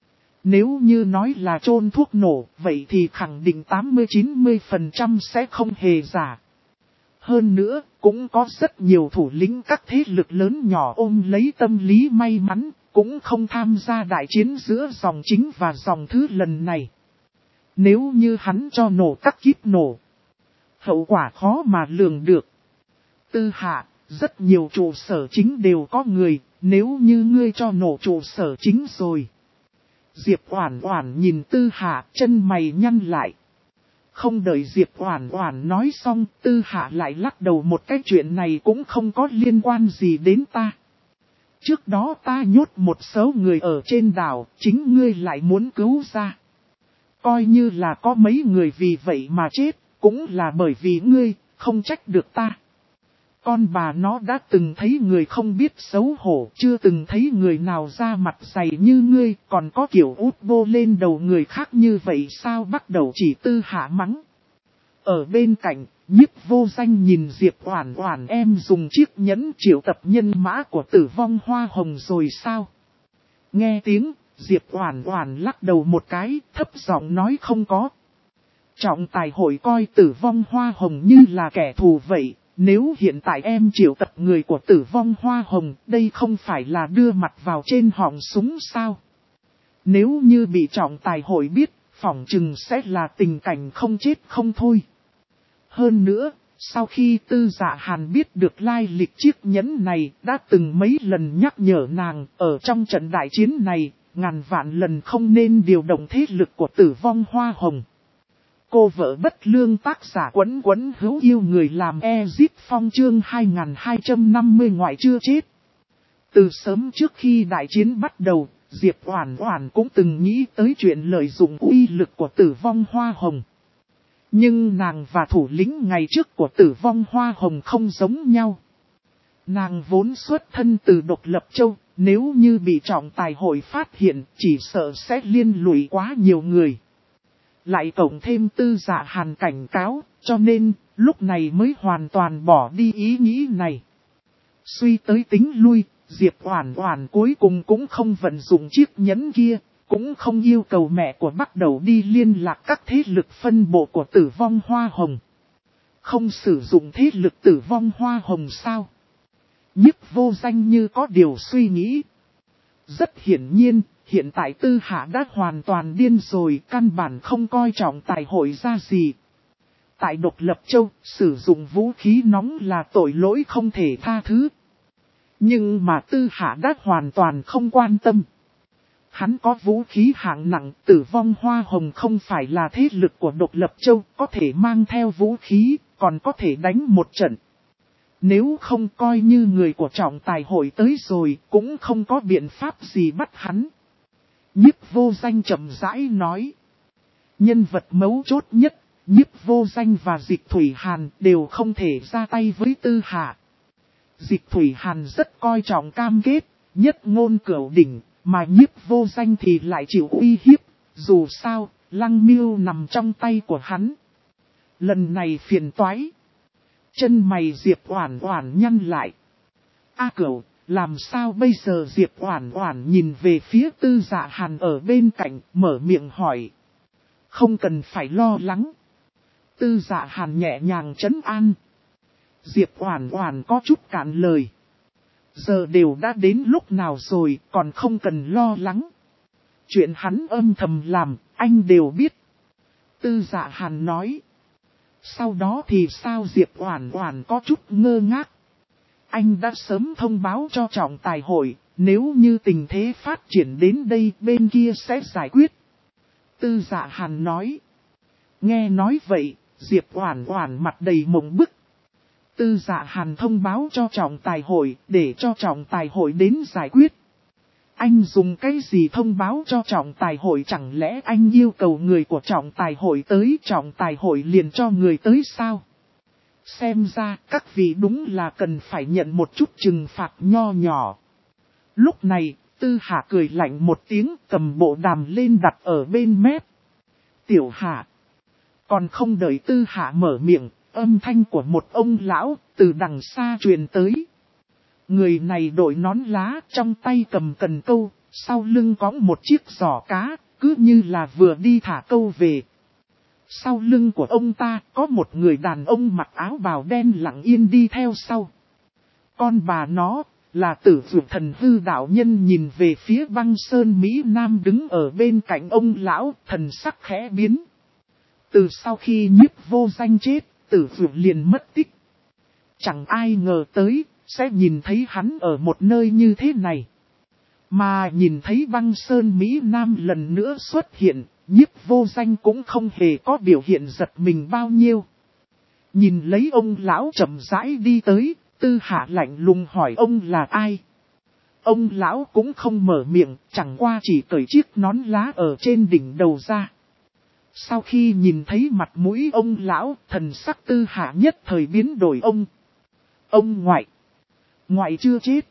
Nếu như nói là chôn thuốc nổ, vậy thì khẳng định 80-90% sẽ không hề giả. Hơn nữa, cũng có rất nhiều thủ lĩnh các thế lực lớn nhỏ ôm lấy tâm lý may mắn, cũng không tham gia đại chiến giữa dòng chính và dòng thứ lần này. Nếu như hắn cho nổ các kíp nổ, hậu quả khó mà lường được. Tư Hạ, rất nhiều trụ sở chính đều có người, nếu như ngươi cho nổ trụ sở chính rồi. Diệp Oản Oản nhìn Tư Hạ, chân mày nhăn lại. Không đợi Diệp Oản Oản nói xong, Tư Hạ lại lắc đầu một cái, chuyện này cũng không có liên quan gì đến ta. Trước đó ta nhốt một số người ở trên đảo, chính ngươi lại muốn cứu ra. Coi như là có mấy người vì vậy mà chết, cũng là bởi vì ngươi, không trách được ta. Con bà nó đã từng thấy người không biết xấu hổ, chưa từng thấy người nào ra mặt dày như ngươi, còn có kiểu út bô lên đầu người khác như vậy sao? Bắt đầu chỉ Tư Hạ mắng. Ở bên cạnh, Nhiếp Vô Danh nhìn Diệp Oản Oản, em dùng chiếc nhẫn triệu tập nhân mã của Tử Vong Hoa Hồng rồi sao? Nghe tiếng, Diệp Oản Oản lắc đầu một cái, thấp giọng nói không có. Trọng tài hội coi Tử Vong Hoa Hồng như là kẻ thù vậy. Nếu hiện tại em triệu tập người của Tử Vong Hoa Hồng, đây không phải là đưa mặt vào trên họng súng sao? Nếu như bị trọng tài hội biết, phỏng chừng sẽ là tình cảnh không chết không thôi. Hơn nữa, Sau khi Tư Dạ Hàn biết được lai lịch chiếc nhẫn này, đã từng mấy lần nhắc nhở nàng, ở trong trận đại chiến này, ngàn vạn lần không nên điều động thế lực của Tử Vong Hoa Hồng. Cô vợ bất lương tác giả Quấn Quấn hữu yêu người làm Ezip Phong chương 2250 ngoại chưa chết. Từ sớm trước khi đại chiến bắt đầu, Diệp Oản Oản cũng từng nghĩ tới chuyện lợi dụng uy lực của Tử Vong Hoa Hồng. Nhưng nàng và thủ lĩnh ngày trước của Tử Vong Hoa Hồng không giống nhau. Nàng vốn xuất thân từ Độc Lập Châu, nếu như bị trọng tài hội phát hiện, chỉ sợ sẽ liên lụy quá nhiều người. Lại cộng thêm Tư Dạ Hàn cảnh cáo, cho nên, lúc này mới hoàn toàn bỏ đi ý nghĩ này. Suy tới tính lui, Diệp Oản Oản cuối cùng cũng không vận dụng chiếc nhẫn kia, cũng không yêu cầu mẹ của Bắc Đầu đi liên lạc các thế lực phân bộ của Tử Vong Hoa Hồng. Không sử dụng thế lực Tử Vong Hoa Hồng sao? Nhiếp Vô Danh như có điều suy nghĩ. Rất hiển nhiên, hiện tại Tư Hạ đã hoàn toàn điên rồi, căn bản không coi trọng tài hội ra gì. Tại Độc Lập Châu, sử dụng vũ khí nóng là tội lỗi không thể tha thứ. Nhưng mà Tư Hạ đã hoàn toàn không quan tâm. Hắn có vũ khí hạng nặng, Tử Vong Hoa Hồng không phải là thế lực của Độc Lập Châu, có thể mang theo vũ khí, còn có thể đánh một trận. Nếu không coi như người của trọng tài hội tới rồi, cũng không có biện pháp gì bắt hắn. Nhiếp Vô Danh chậm rãi nói. Nhân vật mấu chốt nhất, Nhiếp Vô Danh và Dịch Thủy Hàn đều không thể ra tay với Tư Hạ. Dịch Thủy Hàn rất coi trọng cam kết, nhất ngôn cửu đỉnh, mà Nhiếp Vô Danh thì lại chịu uy hiếp, dù sao, Lăng Miêu nằm trong tay của hắn. Lần này phiền toái. Chân mày Diệp Oản Oản nhăn lại. A Cửu, làm sao bây giờ? Diệp Oản Oản nhìn về phía Tư Dạ Hàn ở bên cạnh, mở miệng hỏi. Không cần phải lo lắng. Tư Dạ Hàn nhẹ nhàng trấn an. Diệp Oản Oản có chút cạn lời. Giờ đều đã đến lúc nào rồi, còn không cần lo lắng. Chuyện hắn âm thầm làm, anh đều biết. Tư Dạ Hàn nói. Sau đó thì sao? Diệp Oản Oản có chút ngơ ngác. Anh đã sớm thông báo cho trọng tài hội, nếu như tình thế phát triển đến đây bên kia sẽ giải quyết. Tư Dạ Hàn nói. Nghe nói vậy, Diệp Oản Oản mặt đầy mộng bức. Tư Dạ Hàn thông báo cho trọng tài hội, để cho trọng tài hội đến giải quyết. Anh dùng cái gì thông báo cho trọng tài hội? Chẳng lẽ anh yêu cầu người của trọng tài hội tới, trọng tài hội liền cho người tới sao? Xem ra các vị đúng là cần phải nhận một chút trừng phạt nho nhỏ. Lúc này, Tư Hạ cười lạnh một tiếng, cầm bộ đàm lên đặt ở bên mép. Tiểu Hạ. Còn không đợi Tư Hạ mở miệng, âm thanh của một ông lão từ đằng xa truyền tới. Người này đội nón lá, trong tay cầm cần câu, sau lưng có một chiếc giỏ cá, cứ như là vừa đi thả câu về. Sau lưng của ông ta có một người đàn ông mặc áo bào đen lặng yên đi theo sau. Con bà nó là Tử Dược Thần Hư đạo nhân, nhìn về phía Băng Sơn Mỹ Nam đứng ở bên cạnh ông lão, thần sắc khẽ biến. Từ sau khi Nhiếp Vô Danh chết, Tử Dược liền mất tích. Chẳng ai ngờ tới sẽ nhìn thấy hắn ở một nơi như thế này. Mà nhìn thấy Băng Sơn Mỹ Nam lần nữa xuất hiện, Nhiếp Vô Danh cũng không hề có biểu hiện giật mình bao nhiêu. Nhìn lấy ông lão chậm rãi đi tới, Tư Hạ lạnh lùng hỏi ông là ai. Ông lão cũng không mở miệng, chẳng qua chỉ cởi chiếc nón lá ở trên đỉnh đầu ra. Sau khi nhìn thấy mặt mũi ông lão, thần sắc Tư Hạ nhất thời biến đổi. Ông ngoại. Ngoại chưa chết.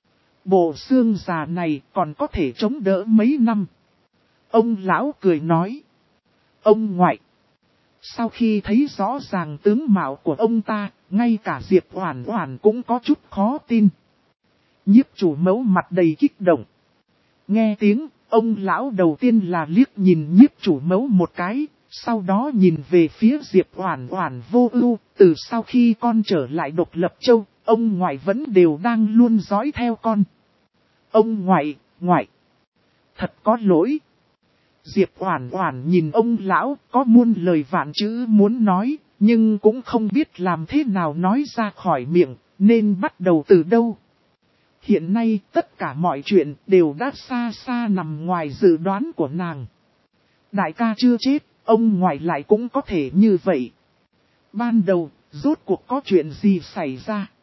Bộ xương già này còn có thể chống đỡ mấy năm. Ông lão cười nói. Ông ngoại. Sau khi thấy rõ ràng tướng mạo của ông ta, ngay cả Diệp Oản Oản cũng có chút khó tin. Nhiếp chủ mẫu mặt đầy kích động. Nghe tiếng, ông lão đầu tiên là liếc nhìn nhiếp chủ mẫu một cái, sau đó nhìn về phía Diệp Oản Oản vô ưu. Từ sau khi con trở lại Độc Lập Châu, ông ngoại vẫn đều đang luôn dõi theo con. Ông ngoại, ngoại. Thật có lỗi. Diệp Oản Oản nhìn ông lão, có muôn lời vạn chữ muốn nói, nhưng cũng không biết làm thế nào nói ra khỏi miệng, nên bắt đầu từ đâu. Hiện nay tất cả mọi chuyện đều đã xa xa nằm ngoài dự đoán của nàng. Đại ca chưa chết, ông ngoại lại cũng có thể như vậy. Ban đầu, rốt cuộc có chuyện gì xảy ra?